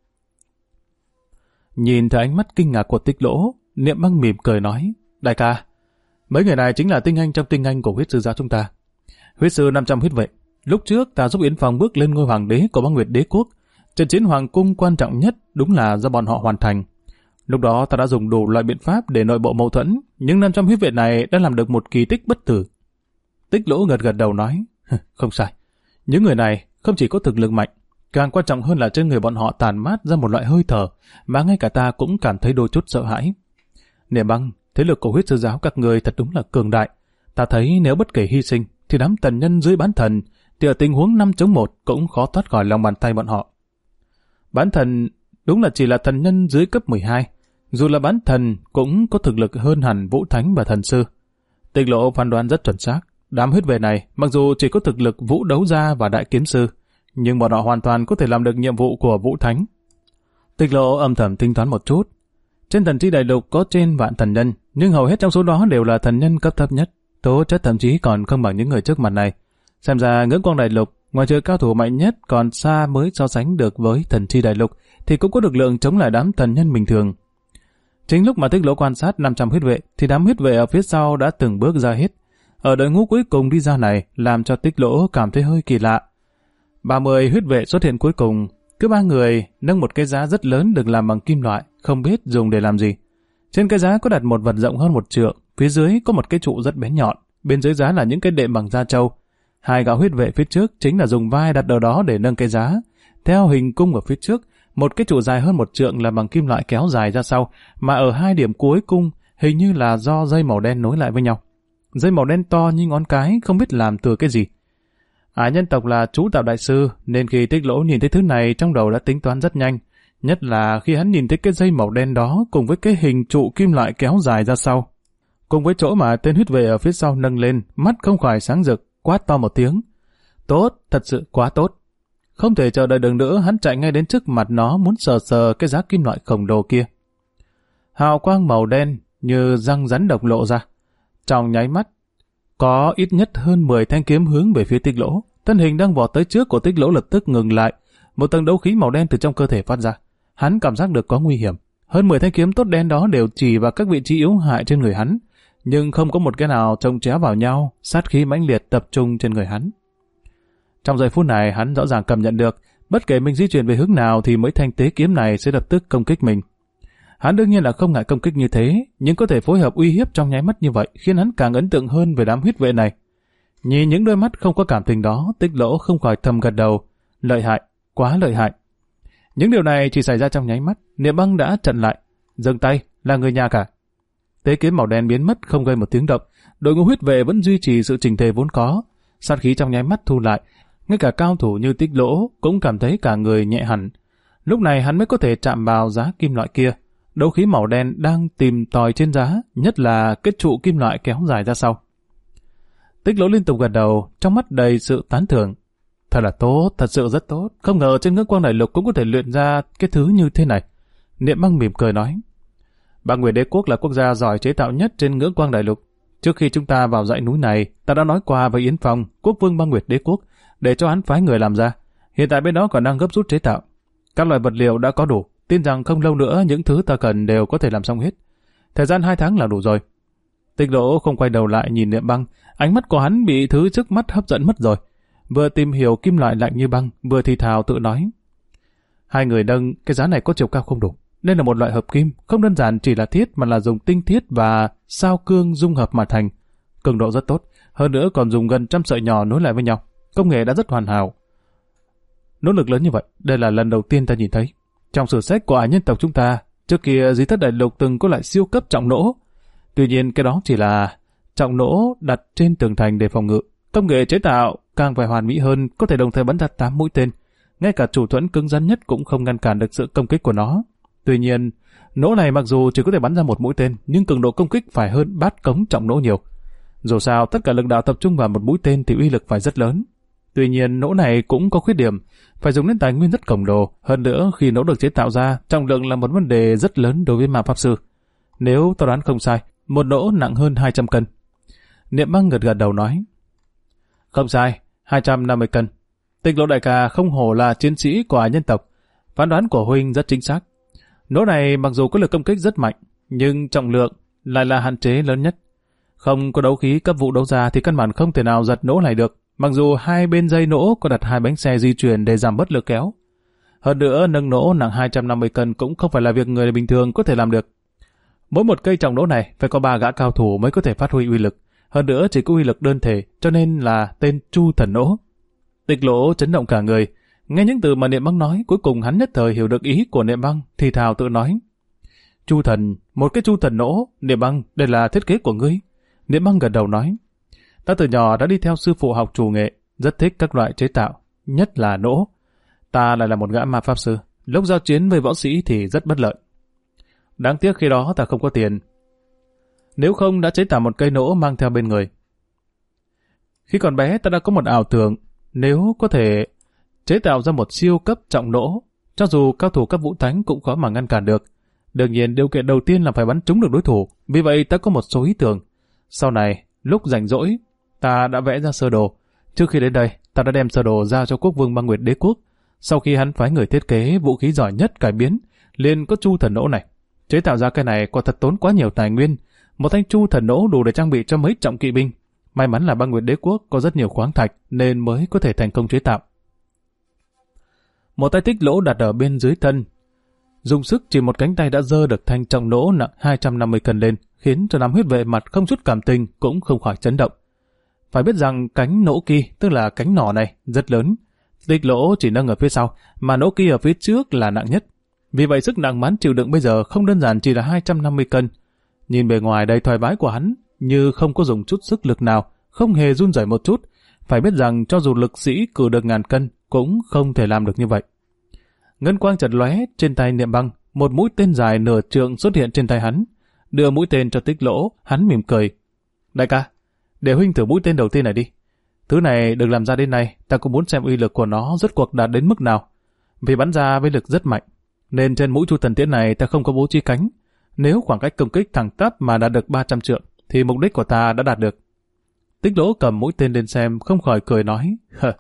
Nhìn thấy ánh mắt kinh ngạc của Tích Lỗ, Niệm Băng mỉm cười nói: Đại ca, mấy người này chính là tinh anh trong tinh anh của huyết sư giáo chúng ta. Huyết sư 500 huyết vệ. Lúc trước ta giúp Yến Phong bước lên ngôi hoàng đế của Băng Nguyệt Đế quốc. Trận chiến hoàng cung quan trọng nhất đúng là do bọn họ hoàn thành. Lúc đó ta đã dùng đủ loại biện pháp để nội bộ mâu thuẫn, nhưng 500 huyết vệ này đã làm được một kỳ tích bất tử. Tích Lỗ gật gật đầu nói: Không sai. Những người này không chỉ có thực lực mạnh, càng quan trọng hơn là trên người bọn họ tàn mát ra một loại hơi thở mà ngay cả ta cũng cảm thấy đôi chút sợ hãi. Niệm Băng, thế lực của huyết sư giáo các người thật đúng là cường đại. Ta thấy nếu bất kể hy sinh thì đám tần nhân dưới bán thần thì ở tình huống 5-1 cũng khó thoát khỏi lòng bàn tay bọn họ. Bán thần đúng là chỉ là thần nhân dưới cấp 12, dù là bán thần cũng có thực lực hơn hẳn vũ thánh và thần sư. Tích Lỗ phán đoán rất chuẩn xác. Đám huyết vệ này mặc dù chỉ có thực lực vũ đấu gia và đại kiếm sư, nhưng bọn họ hoàn toàn có thể làm được nhiệm vụ của vũ thánh. Tích Lỗ âm thầm tính toán một chút. Trên thần chi đại lục có trên vạn thần nhân, nhưng hầu hết trong số đó đều là thần nhân cấp thấp nhất, tố chất thậm chí còn không bằng những người trước mặt này. Xem ra Ngưỡng Quang Đại Lục, ngoài trừ cao thủ mạnh nhất còn xa mới so sánh được với thần chi đại lục, thì cũng có lực lượng chống lại đám thần nhân bình thường. Chính lúc mà Tích Lỗ quan sát 500 huyết vệ, thì đám huyết vệ ở phía sau đã từng bước ra hết. Ở đội ngũ cuối cùng đi ra này làm cho Tích Lỗ cảm thấy hơi kỳ lạ. 30 huyết vệ xuất hiện cuối cùng, Cứ ba người nâng một cái giá rất lớn được làm bằng kim loại, không biết dùng để làm gì. Trên cái giá có đặt một vật rộng hơn 1 trượng, phía dưới có một cái trụ rất bén nhọn, bên dưới giá là những cái đệm bằng da trâu. 2 gã huyết vệ phía trước chính là dùng vai đặt ở đó để nâng cái giá. Theo hình cung ở phía trước, một cái trụ dài hơn 1 trượng là bằng kim loại kéo dài ra sau, mà ở 2 điểm cuối cung hình như là do dây màu đen nối lại với nhau. Dây màu đen to như ngón cái, không biết làm từ cái gì. Nhân tộc là chú tạo đại sư, nên khi Tích Lỗ nhìn thấy thứ này trong đầu đã tính toán rất nhanh. Nhất là khi hắn nhìn thấy cái dây màu đen đó cùng với cái hình trụ kim loại kéo dài ra sau. Cùng với chỗ mà tên huyết vệ ở phía sau nâng lên, mắt không khỏi sáng rực, quát to một tiếng. Tốt, thật sự quá tốt. Không thể chờ đợi được nữa, hắn chạy ngay đến trước mặt nó muốn sờ sờ cái giá kim loại khổng lồ kia. Hào quang màu đen như răng rắn độc lộ ra. Trong nháy mắt, có ít nhất hơn 10 thanh kiếm hướng về phía Tích Lỗ. Thân hình đang vọt tới trước của Tích Lỗ lập tức ngừng lại. Một tầng đấu khí màu đen từ trong cơ thể phát ra. Hắn cảm giác được có nguy hiểm. Hơn 10 thanh kiếm tốt đen đó đều chỉ vào các vị trí yếu hại trên người hắn, nhưng không có một cái nào chồng chéo vào nhau, sát khí mãnh liệt tập trung trên người hắn. Trong giây phút này, hắn rõ ràng cảm nhận được, bất kể mình di chuyển về hướng nào thì mấy thanh tế kiếm này sẽ lập tức công kích mình. Hắn đương nhiên là không ngại công kích như thế, nhưng có thể phối hợp uy hiếp trong nháy mắt như vậy khiến hắn càng ấn tượng hơn về đám huyết vệ này. Nhìn những đôi mắt không có cảm tình đó, Tích Lỗ không khỏi thầm gật đầu. Lợi hại, quá lợi hại. Những điều này chỉ xảy ra trong nháy mắt, Niệm Băng đã chặn lại. Dừng tay, là người nhà cả. Tế kiếm màu đen biến mất không gây một tiếng động, đội ngũ huyết vệ vẫn duy trì sự chỉnh tề vốn có. Sát khí trong nháy mắt thu lại, ngay cả cao thủ như Tích Lỗ cũng cảm thấy cả người nhẹ hẳn. Lúc này hắn mới có thể chạm vào giá kim loại kia. Đấu khí màu đen đang tìm tòi trên giá, nhất là cái trụ kim loại kéo dài ra sau. Tích Lỗ liên tục gật đầu, trong mắt đầy sự tán thưởng. Thật là tốt, thật sự rất tốt. Không ngờ trên Ngưỡng Quang Đại Lục cũng có thể luyện ra cái thứ như thế này. Niệm Băng mỉm cười nói. Băng Nguyệt Đế Quốc là quốc gia giỏi chế tạo nhất trên Ngưỡng Quang Đại Lục. Trước khi chúng ta vào dãy núi này, ta đã nói qua với Yến Phong, quốc vương Băng Nguyệt Đế Quốc, để cho hắn phái người làm ra. Hiện tại bên đó còn đang gấp rút chế tạo. Các loại vật liệu đã có đủ, tin rằng không lâu nữa những thứ ta cần đều có thể làm xong hết. Thời gian 2 tháng là đủ rồi. Tích Lỗ không quay đầu lại nhìn Niệm Băng, ánh mắt của hắn bị thứ trước mắt hấp dẫn mất rồi. Vừa tìm hiểu kim loại lạnh như băng, vừa thì thào tự nói. 2 người nâng cái giá này có chiều cao không đủ, nên là một loại hợp kim, không đơn giản chỉ là thiết mà là dùng tinh thiết và sao cương dung hợp mà thành. Cường độ rất tốt, hơn nữa còn dùng gần 100 sợi nhỏ nối lại với nhau. Công nghệ đã rất hoàn hảo. Nỗ lực lớn như vậy, đây là lần đầu tiên ta nhìn thấy. Trong sử sách của nhân tộc chúng ta, trước kia Di Thất Đại Lục từng có loại siêu cấp trọng nỗ. Tuy nhiên cái đó chỉ là trọng nỗ đặt trên tường thành để phòng ngự. Công nghệ chế tạo càng phải hoàn mỹ hơn, có thể đồng thời bắn ra 8 mũi tên. Ngay cả chủ thuẫn cứng rắn nhất cũng không ngăn cản được sự công kích của nó. Tuy nhiên, nỗ này mặc dù chỉ có thể bắn ra 1 mũi tên, nhưng cường độ công kích phải hơn bát cống trọng nỗ nhiều. Dù sao, tất cả lực đạo tập trung vào 1 mũi tên thì uy lực phải rất lớn. Tuy nhiên, nỗ này cũng có khuyết điểm, phải dùng đến tài nguyên rất khổng lồ. Hơn nữa, khi nỗ được chế tạo ra, trọng lượng là một vấn đề rất lớn đối với ma pháp sư. Nếu tôi đoán không sai, một nỗ nặng hơn 200 cân. Niệm Băng gật gật đầu nói. Không sai, 250 cân. Tích Lỗ đại ca không hổ là chiến sĩ của nhân tộc. Phán đoán của huynh rất chính xác. Nỗ này mặc dù có lực công kích rất mạnh, nhưng trọng lượng lại là hạn chế lớn nhất. Không có đấu khí cấp vụ đấu ra thì căn bản không thể nào giật nỗ này được. Mặc dù hai bên dây nỗ có đặt 2 bánh xe di chuyển để giảm bớt lực kéo. Hơn nữa, nâng nỗ nặng 250 cân cũng không phải là việc người bình thường có thể làm được. Mỗi một cây trọng nỗ này phải có 3 gã cao thủ mới có thể phát huy uy lực. Hơn nữa chỉ có uy lực đơn thể, cho nên là tên Chu Thần Nỗ. Tích Lỗ chấn động cả người. Nghe những từ mà Niệm Băng nói, cuối cùng hắn nhất thời hiểu được ý của Niệm Băng, thì thào tự nói. Chu Thần, một cái Chu Thần Nỗ, Niệm Băng, đây là thiết kế của ngươi. Niệm Băng gật đầu nói. Ta từ nhỏ đã đi theo sư phụ học chủ nghệ, rất thích các loại chế tạo, nhất là nỗ. Ta lại là một gã ma pháp sư, lúc giao chiến với võ sĩ thì rất bất lợi. Đáng tiếc khi đó ta không có tiền. Nếu không đã chế tạo một cây nỗ mang theo bên người. Khi còn bé ta đã có một ảo tưởng, nếu có thể chế tạo ra một siêu cấp trọng nỗ, cho dù cao thủ cấp vũ thánh cũng khó mà ngăn cản được. Đương nhiên điều kiện đầu tiên là phải bắn trúng được đối thủ, vì vậy ta có một số ý tưởng. Sau này, lúc rảnh rỗi, ta đã vẽ ra sơ đồ. Trước khi đến đây, ta đã đem sơ đồ giao cho quốc vương Băng Nguyệt Đế Quốc. Sau khi hắn phái người thiết kế vũ khí giỏi nhất cải biến, liền có Chu Thần Nỗ này. Chế tạo ra cái này quả thật tốn quá nhiều tài nguyên. Một thanh Chu Thần Nỗ đủ để trang bị cho mấy trọng kỵ binh. May mắn là Băng Nguyệt Đế Quốc có rất nhiều khoáng thạch nên mới có thể thành công chế tạo. Một tay Tích Lỗ đặt ở bên dưới thân. Dùng sức chỉ một cánh tay đã giơ được thanh trọng nỗ nặng 250 cân lên, khiến cho đám huyết vệ mặt không chút cảm tình cũng không khỏi chấn động. Phải biết rằng cánh nỗ kia, tức là cánh nỏ này, rất lớn. Tích Lỗ chỉ nâng ở phía sau, mà nỗ kia ở phía trước là nặng nhất. Vì vậy sức nặng mán chịu đựng bây giờ không đơn giản chỉ là 250 cân. Nhìn bề ngoài đầy thoải mái của hắn, như không có dùng chút sức lực nào, không hề run rẩy một chút. Phải biết rằng cho dù lực sĩ cử được 1000 cân, cũng không thể làm được như vậy. Ngân quang chợt lóe trên tay Niệm Băng, một mũi tên dài nửa trượng xuất hiện trên tay hắn. Đưa mũi tên cho Tích Lỗ, hắn mỉm cười. Đại ca, để huynh thử mũi tên đầu tiên này đi. Thứ này được làm ra đến nay, ta cũng muốn xem uy lực của nó rốt cuộc đạt đến mức nào. Vì bắn ra với lực rất mạnh, nên trên mũi Chu Thần Tiễn này ta không có bố trí cánh. Nếu khoảng cách công kích thẳng tắp mà đạt được 300 trượng, thì mục đích của ta đã đạt được. Tích Lỗ cầm mũi tên lên xem, không khỏi cười nói,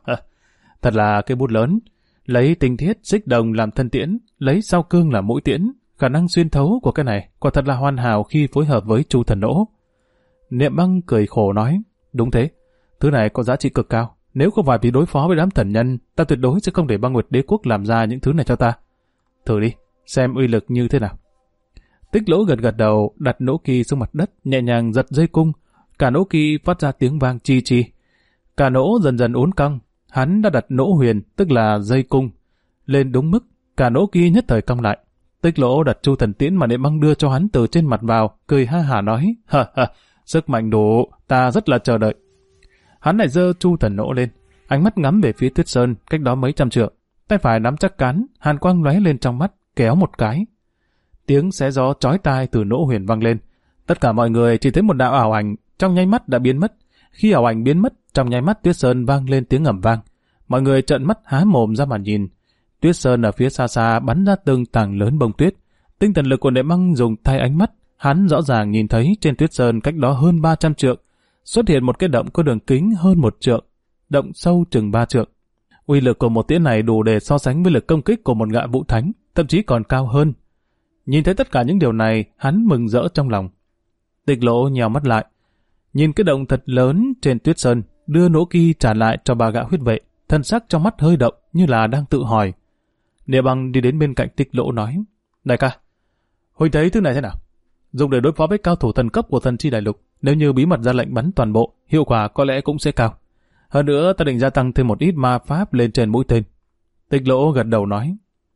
thật là cái bút lớn. Lấy tinh thiết xích đồng làm thân tiễn, lấy sao cương làm mũi tiễn, khả năng xuyên thấu của cái này quả thật là hoàn hảo khi phối hợp với Chu Thần Nỗ. Niệm Băng cười khổ nói, đúng thế, thứ này có giá trị cực cao. Nếu không phải vì đối phó với đám thần nhân, ta tuyệt đối sẽ không để Băng Nguyệt Đế Quốc làm ra những thứ này cho ta. Thử đi, xem uy lực như thế nào. Tích Lỗ gật gật đầu, đặt nỗ kỳ xuống mặt đất, nhẹ nhàng giật dây cung. Cả nỗ kỳ phát ra tiếng vang chi chi. Cả nỗ dần dần uốn cong. Hắn đã đặt nỗ huyền, tức là dây cung, lên đúng mức. Cả nỗ kỳ nhất thời cong lại. Tích Lỗ đặt Chu Thần Tiễn mà Niệm Băng đưa cho hắn từ trên mặt vào, cười ha hả nói, sức mạnh đủ, ta rất là chờ đợi. Hắn lại giơ Chu Thần Nỗ lên, ánh mắt ngắm về phía Tuyết Sơn, cách đó mấy trăm trượng. Tay phải nắm chắc cán, hàn quang lóe lên trong mắt, kéo một cái. Tiếng xé gió chói tai từ nỗ huyền vang lên. Tất cả mọi người chỉ thấy một đạo ảo ảnh trong nháy mắt đã biến mất. Khi ảo ảnh biến mất, trong nháy mắt Tuyết Sơn vang lên tiếng ầm vang. Mọi người trợn mắt há mồm ra mà nhìn. Tuyết Sơn ở phía xa xa bắn ra từng tảng lớn bông tuyết. Tinh thần lực của Niệm Băng dùng thay ánh mắt, hắn rõ ràng nhìn thấy trên Tuyết Sơn cách đó hơn 300 trượng xuất hiện một cái động có đường kính hơn 1 trượng, động sâu chừng 3 trượng. Uy lực của một tiễn này đủ để so sánh với lực công kích của một gã vũ thánh, thậm chí còn cao hơn. Nhìn thấy tất cả những điều này, hắn mừng rỡ trong lòng. Tích Lỗ nheo mắt lại, nhìn cái động thật lớn trên Tuyết Sơn, đưa nỗ kỳ trả lại cho ba gã huyết vệ, thân sắc trong mắt hơi động như là đang tự hỏi. Niệm Băng đi đến bên cạnh Tích Lỗ nói, đại ca, huynh thấy thứ này thế nào? Dùng để đối phó với cao thủ thần cấp của Thần Chi Đại Lục, nếu như bí mật ra lệnh bắn toàn bộ, hiệu quả có lẽ cũng sẽ cao. Hơn nữa ta định gia tăng thêm một ít ma pháp lên trên mũi tên. Tích Lỗ gật đầu nói,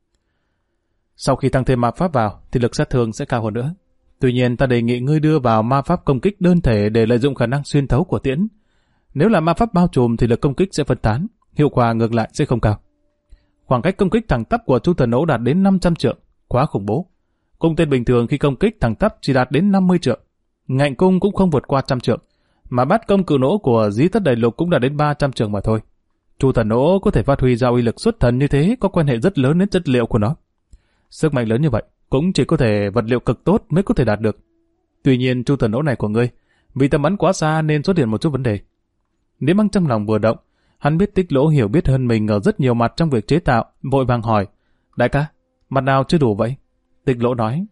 sau khi tăng thêm ma pháp vào thì lực sát thương sẽ cao hơn nữa. Tuy nhiên ta đề nghị ngươi đưa vào ma pháp công kích đơn thể để lợi dụng khả năng xuyên thấu của tiễn. Nếu là ma pháp bao trùm thì lực công kích sẽ phân tán, hiệu quả ngược lại sẽ không cao. Khoảng cách công kích thẳng tắp của Chu Thần Nỗ đạt đến 500 trượng, quá khủng bố. Cung tên bình thường khi công kích thẳng tắp chỉ đạt đến 50 trượng, ngạnh cung cũng không vượt qua 100 trượng, mà bát công cự nỗ của Dí Thất Đại Lục cũng đạt đến 300 trượng mà thôi. Chu Thần Nỗ có thể phát huy ra uy lực xuất thần như thế có quan hệ rất lớn đến chất liệu của nó. Sức mạnh lớn như vậy cũng chỉ có thể vật liệu cực tốt mới có thể đạt được. Tuy nhiên Chu Thần Nỗ này của ngươi, vì tầm bắn quá xa nên xuất hiện một chút vấn đề. Niệm Băng trong lòng vừa động, hắn biết Tích Lỗ hiểu biết hơn mình ở rất nhiều mặt trong việc chế tạo, vội vàng hỏi, đại ca, mặt nào chưa đủ vậy? Tích Lỗ nói,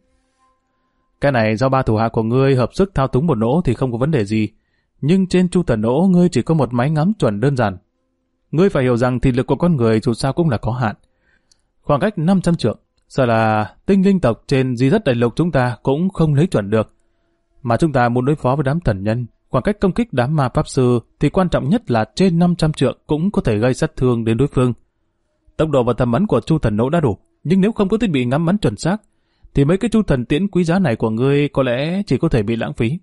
cái này do ba thủ hạ của ngươi hợp sức thao túng một nỗ thì không có vấn đề gì, nhưng trên Chu Thần Nỗ ngươi chỉ có một máy ngắm chuẩn đơn giản. Ngươi phải hiểu rằng thị lực của con người dù sao cũng là có hạn. Khoảng cách 500 trượng, sợ là tinh linh tộc trên Di Thất Đại Lục chúng ta cũng không lấy chuẩn được. Mà chúng ta muốn đối phó với đám thần nhân, khoảng cách công kích đám ma pháp sư thì quan trọng nhất là trên 500 trượng cũng có thể gây sát thương đến đối phương. Tốc độ và tầm bắn của Chu Thần Nỗ đã đủ, nhưng nếu không có thiết bị ngắm bắn chuẩn xác, thì mấy cái Chu Thần Tiễn quý giá này của ngươi có lẽ chỉ có thể bị lãng phí.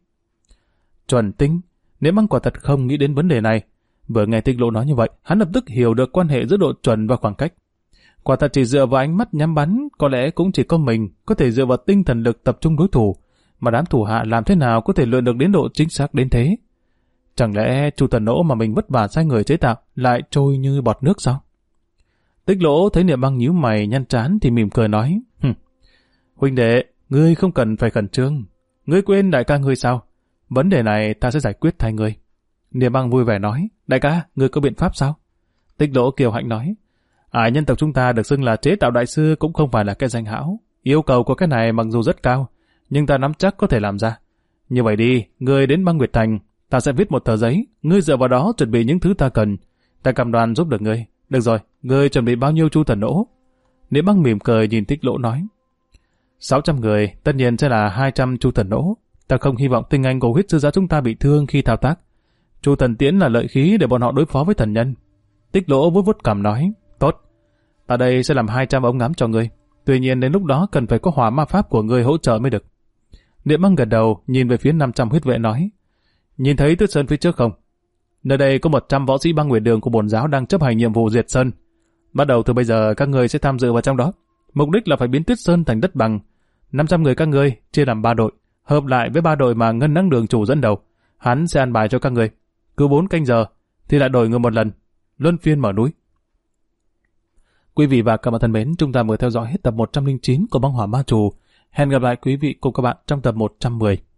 Chuẩn tinh, Niệm Băng quả thật không nghĩ đến vấn đề này. Vừa nghe Tích Lỗ nói như vậy, hắn lập tức hiểu được quan hệ giữa độ chuẩn và khoảng cách. Quả thật chỉ dựa vào ánh mắt nhắm bắn, có lẽ cũng chỉ có mình có thể dựa vào tinh thần lực tập trung đối thủ, mà đám thủ hạ làm thế nào có thể luyện được đến độ chính xác đến thế? Chẳng lẽ Chu Thần Nỗ mà mình vất vả sai người chế tạo lại trôi như bọt nước sao? Tích Lỗ thấy Niệm Băng nhíu mày nhăn trán thì mỉm cười nói, huynh đệ, ngươi không cần phải khẩn trương. Ngươi quên đại ca ngươi sao? Vấn đề này ta sẽ giải quyết thay ngươi. Niệm Băng vui vẻ nói, đại ca, ngươi có biện pháp sao? Tích Lỗ kiêu hãnh nói, nhân tộc chúng ta được xưng là chế tạo đại sư cũng không phải là cái danh hão. Yêu cầu của cái này mặc dù rất cao, nhưng ta nắm chắc có thể làm ra. Như vậy đi, ngươi đến Băng Nguyệt Thành, ta sẽ viết một tờ giấy, ngươi dựa vào đó chuẩn bị những thứ ta cần. Ta cam đoan giúp được ngươi, Được rồi, ngươi chuẩn bị bao nhiêu chu thần nỗ? Niệm Băng mỉm cười nhìn Tích Lỗ nói. 600 người, tất nhiên sẽ là 200 chu thần nỗ. Ta không hy vọng tinh anh của huyết sư gia chúng ta bị thương khi thao tác. Chu thần tiễn là lợi khí để bọn họ đối phó với thần nhân. Tích Lỗ vuốt vuốt cằm nói. Tốt, ta đây sẽ làm 200 ống ngắm cho ngươi. Tuy nhiên đến lúc đó cần phải có hỏa ma pháp của ngươi hỗ trợ mới được. Niệm Băng gật đầu, nhìn về phía 500 huyết vệ nói. Nhìn thấy Tuyết Sơn phía trước không? Nơi đây có 100 võ sĩ băng nguyệt đường của bổn giáo đang chấp hành nhiệm vụ diệt sơn. Bắt đầu từ bây giờ các người sẽ tham dự vào trong đó. Mục đích là phải biến Tuyết Sơn thành đất bằng. 500 người các ngươi chia làm 3 đội, hợp lại với 3 đội mà Ngân Năng Đường chủ dẫn đầu. Hắn sẽ an bài cho các người. Cứ 4 canh giờ thì lại đổi người một lần, luân phiên mở núi. Quý vị và các bạn thân mến, chúng ta vừa theo dõi hết tập 109 của Băng Hỏa Ma Trù. Hẹn gặp lại quý vị cùng các bạn trong tập 110.